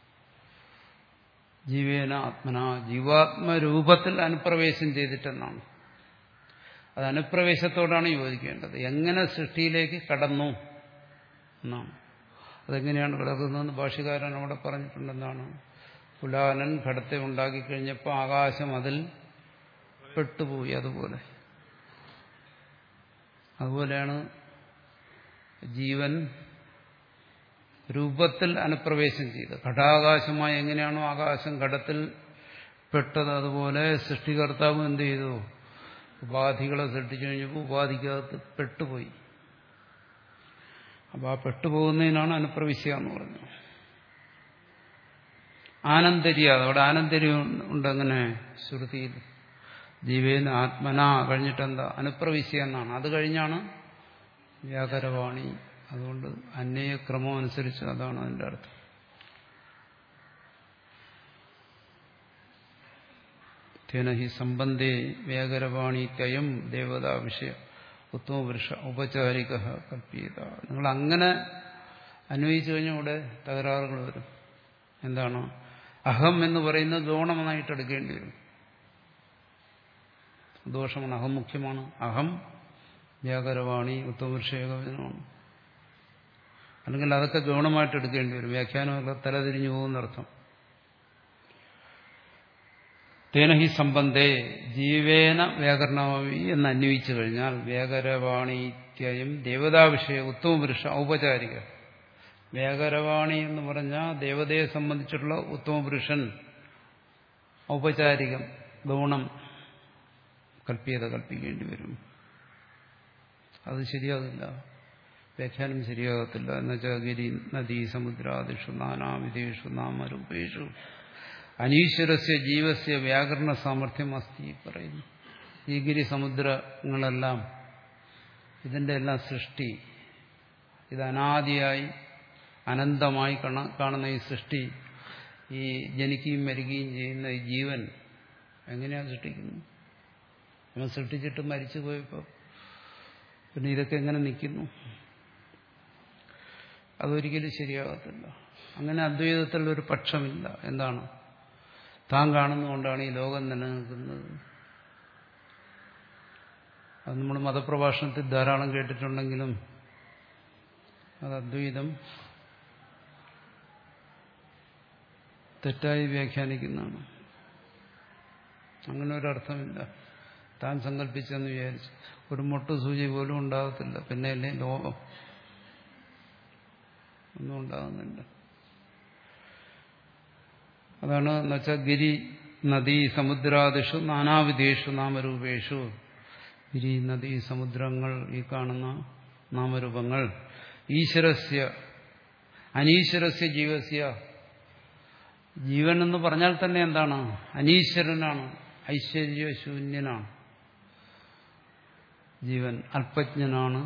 ജീവേന ആത്മന ജീവാത്മരൂപത്തിൽ അനുപ്രവേശം ചെയ്തിട്ടെന്നാണ്. അത് അനുപ്രവേശത്തോടാണ് യോജിക്കേണ്ടത്. എങ്ങനെ സൃഷ്ടിയിലേക്ക് കടന്നു എന്നാണ്. അതെങ്ങനെയാണ് കിടക്കുന്നതെന്ന് ഭാഷ്യകാരൻ അവിടെ പറഞ്ഞിട്ടുണ്ടെന്നാണ്. കുലാലൻ ഘടത്തെ ഉണ്ടാക്കിക്കഴിഞ്ഞപ്പോൾ ആകാശം അതിൽ പെട്ടുപോയി. അതുപോലെ അതുപോലെയാണ് ജീവൻ രൂപത്തിൽ അനുപ്രവേശം ചെയ്ത് ഘടാകാശമായി എങ്ങനെയാണോ ആകാശം ഘടത്തിൽ പെട്ടത്, അതുപോലെ സൃഷ്ടികർത്താവ് എന്ത് ചെയ്തു? ഉപാധികളെ സൃഷ്ടിച്ചു കഴിഞ്ഞപ്പോൾ ഉപാധിക്കകത്ത് പെട്ടുപോയി. അപ്പൊ ആ പെട്ടുപോകുന്നതിനാണ് അനുപ്രവിശ്യ എന്ന് പറഞ്ഞത്. ആനന്ദര്യ, അവിടെ ആനന്ദര്യം ഉണ്ടങ്ങനെ ശ്രുതിയിൽ. ജീവേന ആത്മന കഴിഞ്ഞിട്ടെന്താ? അനുപ്രവിശ്യ എന്നാണ്. അത് കഴിഞ്ഞാണ് വ്യാകരവാണി. അതുകൊണ്ട് അന്വയ ക്രമം അനുസരിച്ച് അതാണ് അതിന്റെ അർത്ഥം. തേന ഹി സംബന്ധേ വ്യാകരവാണിത്യയം ദേവതാ വിഷയ ഉത്തമപുരുഷ ഔപചാരിക കൽപ്പീത. നിങ്ങൾ അങ്ങനെ അന്വയിച്ചു കഴിഞ്ഞാൽ ഇവിടെ തകരാറുകൾ വരും. എന്താണ്? അഹം എന്ന് പറയുന്നത് ഗൗണമായിട്ട് എടുക്കേണ്ടി വരും. ദോഷമാണ്. അഹം മുഖ്യമാണ്. അഹം വ്യാകരവാണി ഉത്തമപുരുഷ ഏകവചനമാണ്. അല്ലെങ്കിൽ അതൊക്കെ ഗൗണമായിട്ട് എടുക്കേണ്ടി വരും. വ്യാഖ്യാനമൊക്കെ തലതിരിഞ്ഞു പോകുന്നർത്ഥം. തേന ഹി സംബന്ധേ ജീവേന വ്യാകരണമായി എന്ന് അന്വയിച്ചു കഴിഞ്ഞാൽ വ്യാകരവാണിത്യം ദേവതാവിഷയ ഉത്തമപുരുഷ ഔപചാരിക. വ്യാകരവാണി എന്ന് പറഞ്ഞാൽ ദേവതയെ സംബന്ധിച്ചിട്ടുള്ള ഉത്തമപുരുഷൻ ഔപചാരികം ഗൗണം കൽപ്പീയത കൽപ്പിക്കേണ്ടി വരും. അത് ശരിയാകില്ല. വ്യാഖ്യാനം ശരിയാകത്തില്ല. എന്നുവെച്ചാൽ ഗിരി നദീ സമുദ്രാദിഷു നാനാവിധേഷു നാമരൂപേഷു അനീശ്വരസ്യ ജീവസ്യ വ്യാകരണ സാമർഥ്യം അസ്തി പറയുന്നു. ഈ ഗിരി സമുദ്രങ്ങളെല്ലാം ഇതിന്റെ എല്ലാം സൃഷ്ടി, ഇത് അനാദിയായി അനന്തമായി കാണുന്ന ഈ സൃഷ്ടി, ഈ ജനിക്കുകയും മരിക്കുകയും ചെയ്യുന്ന ഈ ജീവൻ എങ്ങനെയാണ് സൃഷ്ടിക്കുന്നത്? നമ്മൾ സൃഷ്ടിച്ചിട്ട് മരിച്ചു പോയപ്പോൾ പിന്നെ ഇതൊക്കെ എങ്ങനെ നിൽക്കുന്നു? അതൊരിക്കലും ശരിയാകത്തില്ല. അങ്ങനെ അദ്വൈതത്തിൽ ഒരു പക്ഷമില്ല. എന്താണ്? താൻ കാണുന്നതുകൊണ്ടാണ് ഈ ലോകം നിലനിൽക്കുന്നത്. അത് നമ്മൾ മതപ്രഭാഷണത്തിൽ ധാരാളം കേട്ടിട്ടുണ്ടെങ്കിലും അത് അദ്വൈതം തെറ്റായി വ്യാഖ്യാനിക്കുന്നതാണ്. അങ്ങനെ ഒരർത്ഥമില്ല. താൻ സങ്കല്പിച്ചെന്ന് വിചാരിച്ചു ഒരു മൊട്ടു സൂചി പോലും ഉണ്ടാകത്തില്ല. പിന്നെയല്ലേ ലോകം. ഒന്നും ഉണ്ടാകുന്നില്ല. അതാണ് എന്നുവെച്ചാൽ ഗിരി നദീ സമുദ്രാദിഷു നാനാവിധേഷു നാമരൂപേഷു. ഗിരി നദീ സമുദ്രങ്ങൾ, ഈ കാണുന്ന നാമരൂപങ്ങൾ ഈശ്വരസ്യ അനീശ്വരസ്യ ജീവസ്യ. ജീവൻ എന്ന് പറഞ്ഞാൽ തന്നെ എന്താണ്? അനീശ്വരനാണ്, ഐശ്വര്യശൂന്യനാണ്. ജീവൻ അല്പജ്ഞനാണ്,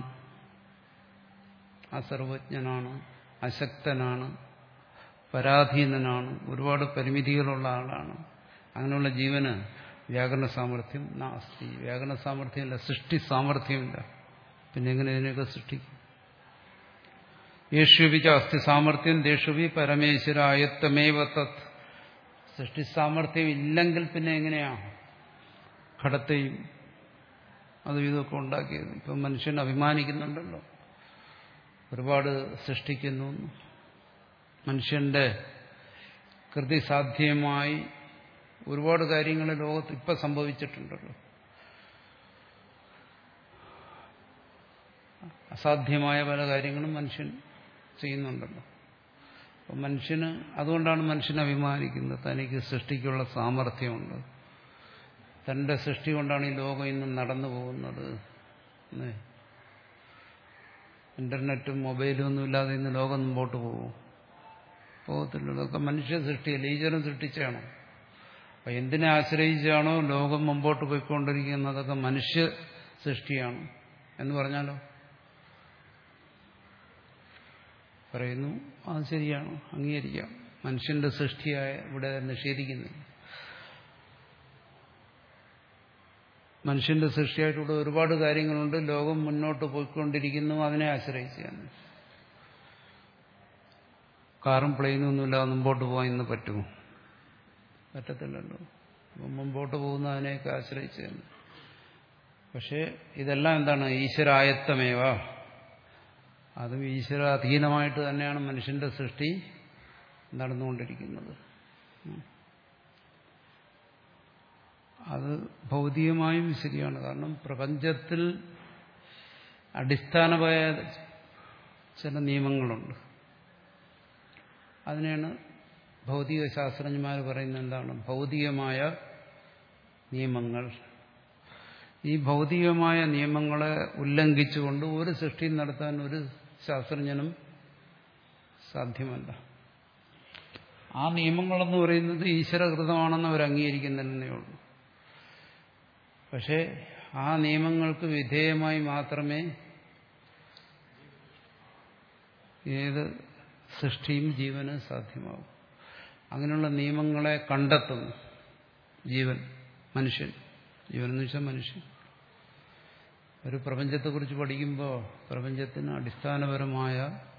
അസർവജ്ഞനാണ്, അശക്തനാണ്, പരാധീനനാണ്, ഒരുപാട് പരിമിതികളുള്ള ആളാണ്. അങ്ങനെയുള്ള ജീവന് വ്യാകരണ സാമർഥ്യം നാസ്തി. വ്യാകരണ സാമർഥ്യമില്ല, സൃഷ്ടി സാമർഥ്യമില്ല. പിന്നെ എങ്ങനെ ഇതിനെയൊക്കെ സൃഷ്ടിക്കും? യേശുവിച്ച അസ്ഥി സാമർഥ്യം ദേശുവി പരമേശ്വരായത്വമേവ തത്. സൃഷ്ടി സാമർഥ്യം ഇല്ലെങ്കിൽ പിന്നെ എങ്ങനെയാ ഘടത്തെയും അതും ഇതൊക്കെ ഉണ്ടാക്കിയത്? ഇപ്പം മനുഷ്യൻ അഭിമാനിക്കുന്നുണ്ടല്ലോ, ഒരുപാട് സൃഷ്ടിക്കുന്നു. മനുഷ്യന്റെ കൃതി സാധ്യമായി ഒരുപാട് കാര്യങ്ങൾ ലോകത്ത് ഇപ്പം സംഭവിച്ചിട്ടുണ്ടല്ലോ. അസാധ്യമായ പല കാര്യങ്ങളും മനുഷ്യൻ ചെയ്യുന്നുണ്ടല്ലോ. അപ്പം മനുഷ്യന്, അതുകൊണ്ടാണ് മനുഷ്യൻ അഭിമാനിക്കുന്നത്, തനിക്ക് സൃഷ്ടിക്കുള്ള സാമർഥ്യമുണ്ട്, തന്റെ സൃഷ്ടി കൊണ്ടാണ് ഈ ലോകം ഇന്ന് നടന്നു പോകുന്നത്. ഇന്റർനെറ്റും മൊബൈലും ഒന്നും ഇല്ലാതെ ഇന്ന് ലോകം മുമ്പോട്ട് പോകും? പോകത്തില്ല. ഇതൊക്കെ മനുഷ്യ സൃഷ്ടിയല്ല, ഈശ്വരൻ സൃഷ്ടിച്ചാണോ? അപ്പം എന്തിനെ ആശ്രയിച്ചാണോ ലോകം മുമ്പോട്ട് പോയിക്കൊണ്ടിരിക്കുന്നത് അതൊക്കെ മനുഷ്യ സൃഷ്ടിയാണ് എന്ന് പറഞ്ഞാലോ പറയുന്നു, അത് ശരിയാണ്, അംഗീകരിക്കാം. മനുഷ്യന്റെ സൃഷ്ടിയായ ഇവിടെ നിഷേധിക്കുന്നില്ല. മനുഷ്യന്റെ സൃഷ്ടിയായിട്ടിവിടെ ഒരുപാട് കാര്യങ്ങളുണ്ട്. ലോകം മുന്നോട്ട് പോയിക്കൊണ്ടിരിക്കുന്നു അതിനെ ആശ്രയിച്ചാണ്. കാറും പ്ലെയിനും ഒന്നുമില്ലാതെ മുമ്പോട്ട് പോകാൻ ഇന്ന് പറ്റുമോ? പറ്റത്തില്ലല്ലോ. അപ്പം മുമ്പോട്ട് പോകുന്ന അതിനെയൊക്കെ ആശ്രയിച്ചാണ്. പക്ഷെ ഇതെല്ലാം എന്താണ്? ഈശ്വരായത്തമേവ. അതും ഈശ്വരാധീനമായിട്ട് തന്നെയാണ് മനുഷ്യന്റെ സൃഷ്ടി നടന്നുകൊണ്ടിരിക്കുന്നത്. അത് ഭൗതികമായും ശരിയാണ്. കാരണം പ്രപഞ്ചത്തിൽ അടിസ്ഥാനമായ ചില നിയമങ്ങളുണ്ട്. അതിനെയാണ് ഭൗതിക ശാസ്ത്രജ്ഞന്മാർ പറയുന്നത് എന്താണ്? ഭൗതികമായ നിയമങ്ങൾ. ഈ ഭൗതികമായ നിയമങ്ങളെ ഉല്ലംഘിച്ചുകൊണ്ട് ഒരു സൃഷ്ടി നടത്താൻ ഒരു ശാസ്ത്രജ്ഞനും സാധ്യമല്ല. ആ നിയമങ്ങളെന്ന് പറയുന്നത് ഈശ്വരകൃതമാണെന്ന് അവർ അംഗീകരിക്കുന്നതന്നെ ഉള്ളൂ. പക്ഷേ ആ നിയമങ്ങൾക്ക് വിധേയമായി മാത്രമേ ഏത് സൃഷ്ടിയും ജീവന് സാധ്യമാകും. അങ്ങനെയുള്ള നിയമങ്ങളെ കണ്ടെത്തുന്നു ജീവൻ, മനുഷ്യൻ. ജീവൻ എന്ന് വെച്ചാൽ മനുഷ്യൻ. ഒരു പ്രപഞ്ചത്തെക്കുറിച്ച് പഠിക്കുമ്പോൾ പ്രപഞ്ചത്തിന് അടിസ്ഥാനപരമായ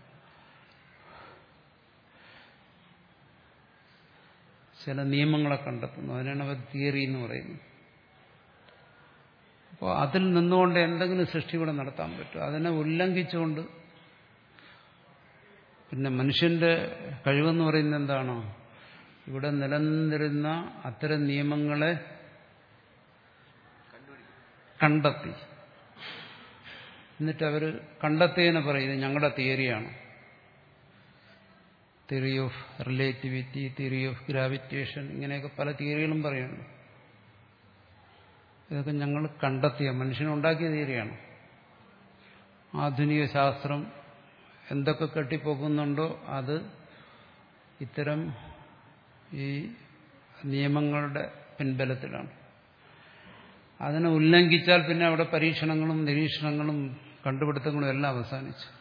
ചില നിയമങ്ങളെ കണ്ടെത്തുന്നു. അതിനാണ് അവർ തിയറി എന്ന് പറയുന്നത്. അപ്പോൾ അതിൽ നിന്നുകൊണ്ട് എന്തെങ്കിലും സൃഷ്ടി ഇവിടെ നടത്താൻ പറ്റും. അതിനെ ഉല്ലംഘിച്ചുകൊണ്ട് പിന്നെ മനുഷ്യന്റെ കഴിവെന്ന് പറയുന്നത് എന്താണോ? ഇവിടെ നിലനിന്നിരുന്ന അത്തരം നിയമങ്ങളെ കണ്ടെത്തി, എന്നിട്ട് അവർ കണ്ടെത്തിയെന്ന് പറയുന്നത് ഞങ്ങളുടെ തിയറിയാണ്. Theory of relativity, theory of gravitation, ഇങ്ങനെയൊക്കെ പല തിയറികളും പറയുന്നു. ഇതൊക്കെ ഞങ്ങൾ കണ്ടെത്തിയ, മനുഷ്യനുണ്ടാക്കിയ തിയറിയാണ്. ആധുനിക ശാസ്ത്രം എന്തൊക്കെ കെട്ടിപ്പോക്കുന്നുണ്ടോ അത് ഇത്തരം ഈ നിയമങ്ങളുടെ പിൻബലത്തിലാണ്. അതിനെ ഉല്ലംഘിച്ചാൽ പിന്നെ അവിടെ പരീക്ഷണങ്ങളും നിരീക്ഷണങ്ങളും കണ്ടുപിടുത്തങ്ങളും എല്ലാം അവസാനിച്ചു.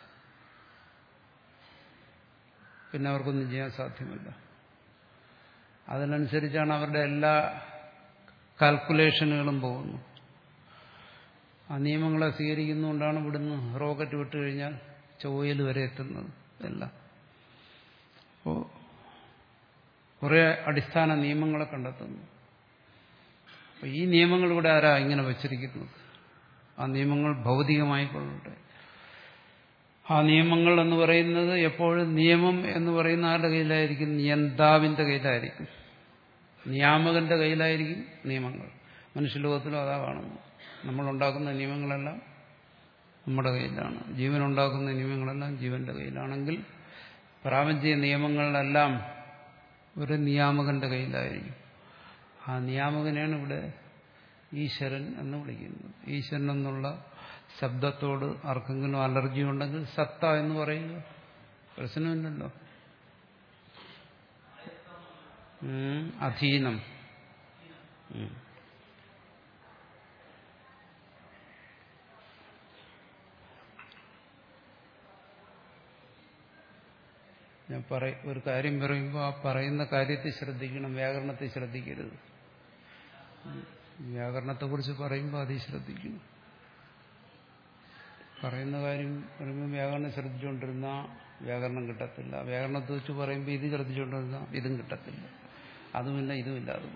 പിന്നെ അവർക്കൊന്നും ചെയ്യാൻ സാധ്യമല്ല. അതിനനുസരിച്ചാണ് അവരുടെ എല്ലാ കാൽക്കുലേഷനുകളും പോകുന്നു. ആ നിയമങ്ങളെ സ്വീകരിക്കുന്നതുകൊണ്ടാണ് ഇവിടുന്ന് റോക്കറ്റ് വിട്ടു കഴിഞ്ഞാൽ ചൊവ്വയിൽ വരെ എത്തുന്നത് എല്ലാം. അപ്പോൾ കുറേ അടിസ്ഥാന നിയമങ്ങളെ കണ്ടെത്തുന്നു. അപ്പോൾ ഈ നിയമങ്ങൾ ഇവിടെ ആരാ ഇങ്ങനെ വച്ചിരിക്കുന്നത്? ആ നിയമങ്ങൾ ഭൗതികമായിക്കൊള്ളട്ടെ. ആ നിയമങ്ങൾ എന്ന് പറയുന്നത് എപ്പോഴും നിയമം എന്ന് പറയുന്ന ആരുടെ കയ്യിലായിരിക്കും? നിയന്താവിന്റെ കയ്യിലായിരിക്കും, നിയാമകന്റെ കയ്യിലായിരിക്കും നിയമങ്ങൾ. മനുഷ്യലോകത്തിലും അതാ കാണുന്നു. നമ്മളുണ്ടാക്കുന്ന നിയമങ്ങളെല്ലാം നമ്മുടെ കയ്യിലാണ്. ജീവനുണ്ടാക്കുന്ന നിയമങ്ങളെല്ലാം ജീവന്റെ കയ്യിലാണെങ്കിൽ പ്രാപഞ്ചിക നിയമങ്ങളിലെല്ലാം ഒരു നിയാമകന്റെ കയ്യിലായിരിക്കും. ആ നിയാമകനെയാണ് ഇവിടെ ഈശ്വരൻ എന്ന് വിളിക്കുന്നത്. ഈശ്വരൻ എന്നുള്ള ശബ്ദത്തോട് ആർക്കെങ്കിലും അലർജി ഉണ്ടെങ്കിൽ സത്ത എന്ന് പറയുക, പ്രശ്നമില്ലല്ലോ. അധീനം. ഞാൻ പറ ഒരു കാര്യം പറയുമ്പോൾ ആ പറയുന്ന കാര്യത്തെ ശ്രദ്ധിക്കണം, വ്യാകരണത്തെ ശ്രദ്ധിക്കരുത്. വ്യാകരണത്തെക്കുറിച്ച് പറയുമ്പോൾ അതിൽ ശ്രദ്ധിക്കണം. പറയുന്ന കാര്യം പറയുമ്പോൾ വ്യാകരണം ശ്രദ്ധിച്ചുകൊണ്ടിരുന്ന വ്യാകരണം കിട്ടത്തില്ല. വ്യാകരണത്തെ വെച്ച് പറയുമ്പോൾ ഇത് ശ്രദ്ധിച്ചുകൊണ്ടിരുന്ന ഇതും കിട്ടത്തില്ല. അതുമില്ല ഇതുമില്ല അതും.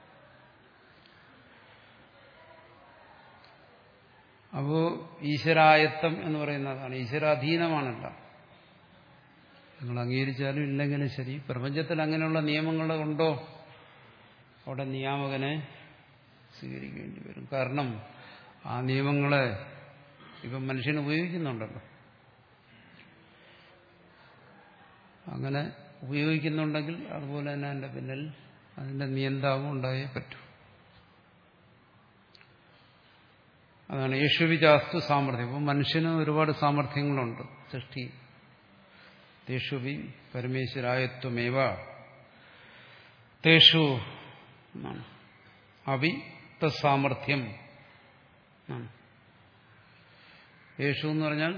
അപ്പോ ഈശ്വരായത്തം എന്ന് പറയുന്നതാണ്. ഈശ്വരാധീനമാണല്ല. നിങ്ങൾ അംഗീകരിച്ചാലും ഇല്ലെങ്കിലും ശരി, പ്രപഞ്ചത്തിൽ അങ്ങനെയുള്ള നിയമങ്ങൾ ഉണ്ടോ അവിടെ നിയാമകനെ സ്വീകരിക്കേണ്ടി വരും. കാരണം ആ നിയമങ്ങളെ ഇപ്പം മനുഷ്യന് ഉപയോഗിക്കുന്നുണ്ടല്ലോ. അങ്ങനെ ഉപയോഗിക്കുന്നുണ്ടെങ്കിൽ അതുപോലെ തന്നെ അതിൻ്റെ പിന്നിൽ അതിൻ്റെ നിയന്താവും ഉണ്ടായേ പറ്റൂ. അതാണ് യേശുവിജാസ്തു സാമർഥ്യം. അപ്പം മനുഷ്യന് ഒരുപാട് സാമർഥ്യങ്ങളുണ്ട് സൃഷ്ടി. തേഷുവി പരമേശ്വരായത്വമേവ തേഷു എന്നാണ് അവി തസാമർഥ്യം. യേശു എന്ന് പറഞ്ഞാൽ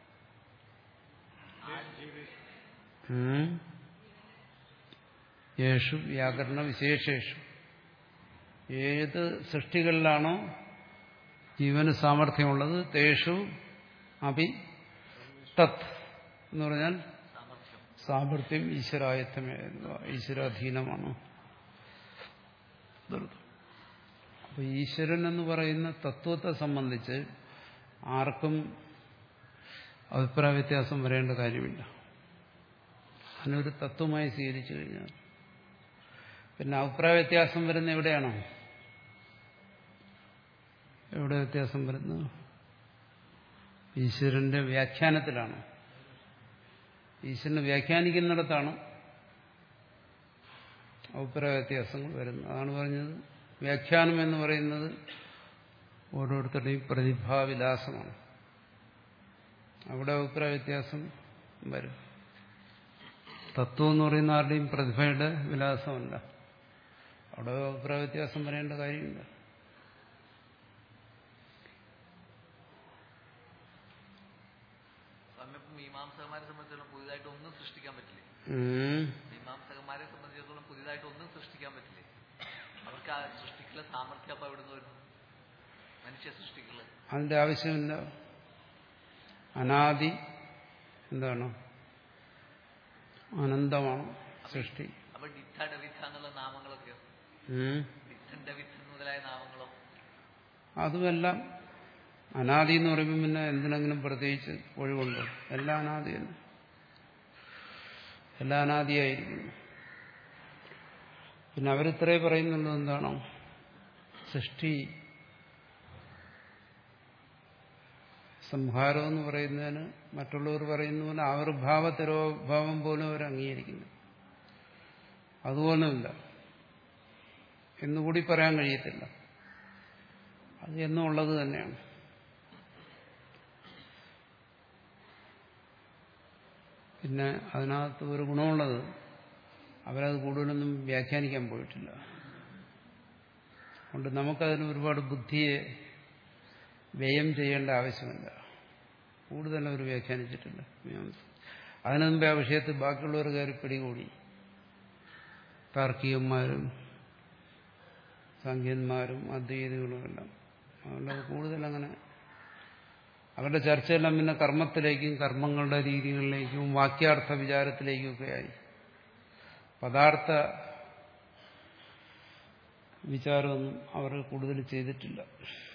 യേശു വ്യാകരണ വിശേഷേഷു. ഏത് സൃഷ്ടികളിലാണോ ജീവന് സാമർഥ്യമുള്ളത് തേഷു അഭി തത് എന്ന് പറഞ്ഞാൽ സാമർഥ്യം ഈശ്വരായത്തമേ, ഈശ്വരാധീനമാണ്. അപ്പൊ ഈശ്വരൻ എന്ന് പറയുന്ന തത്വത്തെ സംബന്ധിച്ച് ആർക്കും അഭിപ്രായ വ്യത്യാസം വരേണ്ട കാര്യമില്ല. അതിനൊരു തത്വമായി സ്വീകരിച്ചു കഴിഞ്ഞാൽ പിന്നെ അഭിപ്രായ വ്യത്യാസം വരുന്ന എവിടെയാണോ? എവിടെ വ്യത്യാസം വരുന്നത്? ഈശ്വരന്റെ വ്യാഖ്യാനത്തിലാണ്. ഈശ്വരനെ വ്യാഖ്യാനിക്കുന്നിടത്താണ് അഭിപ്രായ വ്യത്യാസങ്ങൾ വരുന്നത്. അതാണ് പറഞ്ഞത് വ്യാഖ്യാനം എന്ന് പറയുന്നത് ഓരോരുത്തരുടെയും പ്രതിഭാവിലാസമാണ്. അവിടെ അഭിപ്രായ വ്യത്യാസം വരും. തത്വം എന്ന് പറയുന്ന ആരുടെയും പ്രതിഭയുടെ വിലാസമല്ല. അവിടെ അഭിപ്രായ വ്യത്യാസം വരേണ്ട കാര്യമില്ല.
മീമാംസകന്മാരെ സംബന്ധിച്ചിടത്തോളം പുതിയതായിട്ട് ഒന്നും സൃഷ്ടിക്കാൻ പറ്റില്ലേ? മീമാംസകന്മാരെ സംബന്ധിച്ചിടത്തോളം പുതിയതായിട്ട് ഒന്നും സൃഷ്ടിക്കാൻ പറ്റില്ലേ? അവർക്ക് ആ സൃഷ്ടിക്കുള്ള സാമർഥ്യം അപ്പൊ എവിടെ നിന്ന് വരുന്നു? മനുഷ്യ സൃഷ്ടിക്കുള്ള
അതിന്റെ ആവശ്യമില്ല. അനാദി എന്താണ്? അനന്തമാണ് സൃഷ്ടി.
അപ്പൊ ഡിത്ത ഡവിത്ത എന്നുള്ള നാമങ്ങളൊക്കെയോ? ഡിത്തൻ ഡവിത്തൻ മുതലായ നാമങ്ങളോ? അതുമെല്ലാം
അനാദി എന്ന് പറയുമ്പോൾ പിന്നെ എന്തിനെങ്കിലും പ്രത്യേകിച്ച് ഒഴിവുണ്ടോ? എല്ലാം അനാദി തന്നെ, എല്ലാം അനാദിയായിരിക്കുന്നു. പിന്നെ അവരിത്രേ പറയുന്നുള്ളൂ, എന്താണോ സൃഷ്ടി സംഹാരം എന്ന് പറയുന്നതിന് മറ്റുള്ളവർ പറയുന്ന പോലെ ആവിർഭാവ തിരോഭാവം പോലും അവർ അംഗീകരിക്കുന്നു. അതുപോലുമില്ല എന്നുകൂടി പറയാൻ കഴിയത്തില്ല. അത് എന്നും ഉള്ളത് തന്നെയാണ്. പിന്നെ അതിനകത്ത് ഒരു ഗുണമുള്ളത്, അവരത് കൂടുതലൊന്നും വ്യാഖ്യാനിക്കാൻ പോയിട്ടില്ല. അതുകൊണ്ട് നമുക്കതിന് ഒരുപാട് ബുദ്ധിയെ വ്യയം ചെയ്യേണ്ട ആവശ്യമില്ല. കൂടുതൽ അവർ വ്യാഖ്യാനിച്ചിട്ടില്ല. അതിനു മുമ്പേ ആ വിഷയത്തിൽ ബാക്കിയുള്ളവർ കയറി പിടികൂടി. താർക്കികന്മാരും സാഖ്യന്മാരും അദ്വൈതികളും എല്ലാം. അതുകൊണ്ട് അത് കൂടുതൽ അങ്ങനെ അവരുടെ ചർച്ചയെല്ലാം പിന്നെ കർമ്മത്തിലേക്കും കർമ്മങ്ങളുടെ രീതികളിലേക്കും വാക്യാർത്ഥ വിചാരത്തിലേക്കുമൊക്കെ ആയി. പദാർത്ഥ വിചാരമൊന്നും അവർ കൂടുതൽ ചെയ്തിട്ടില്ല.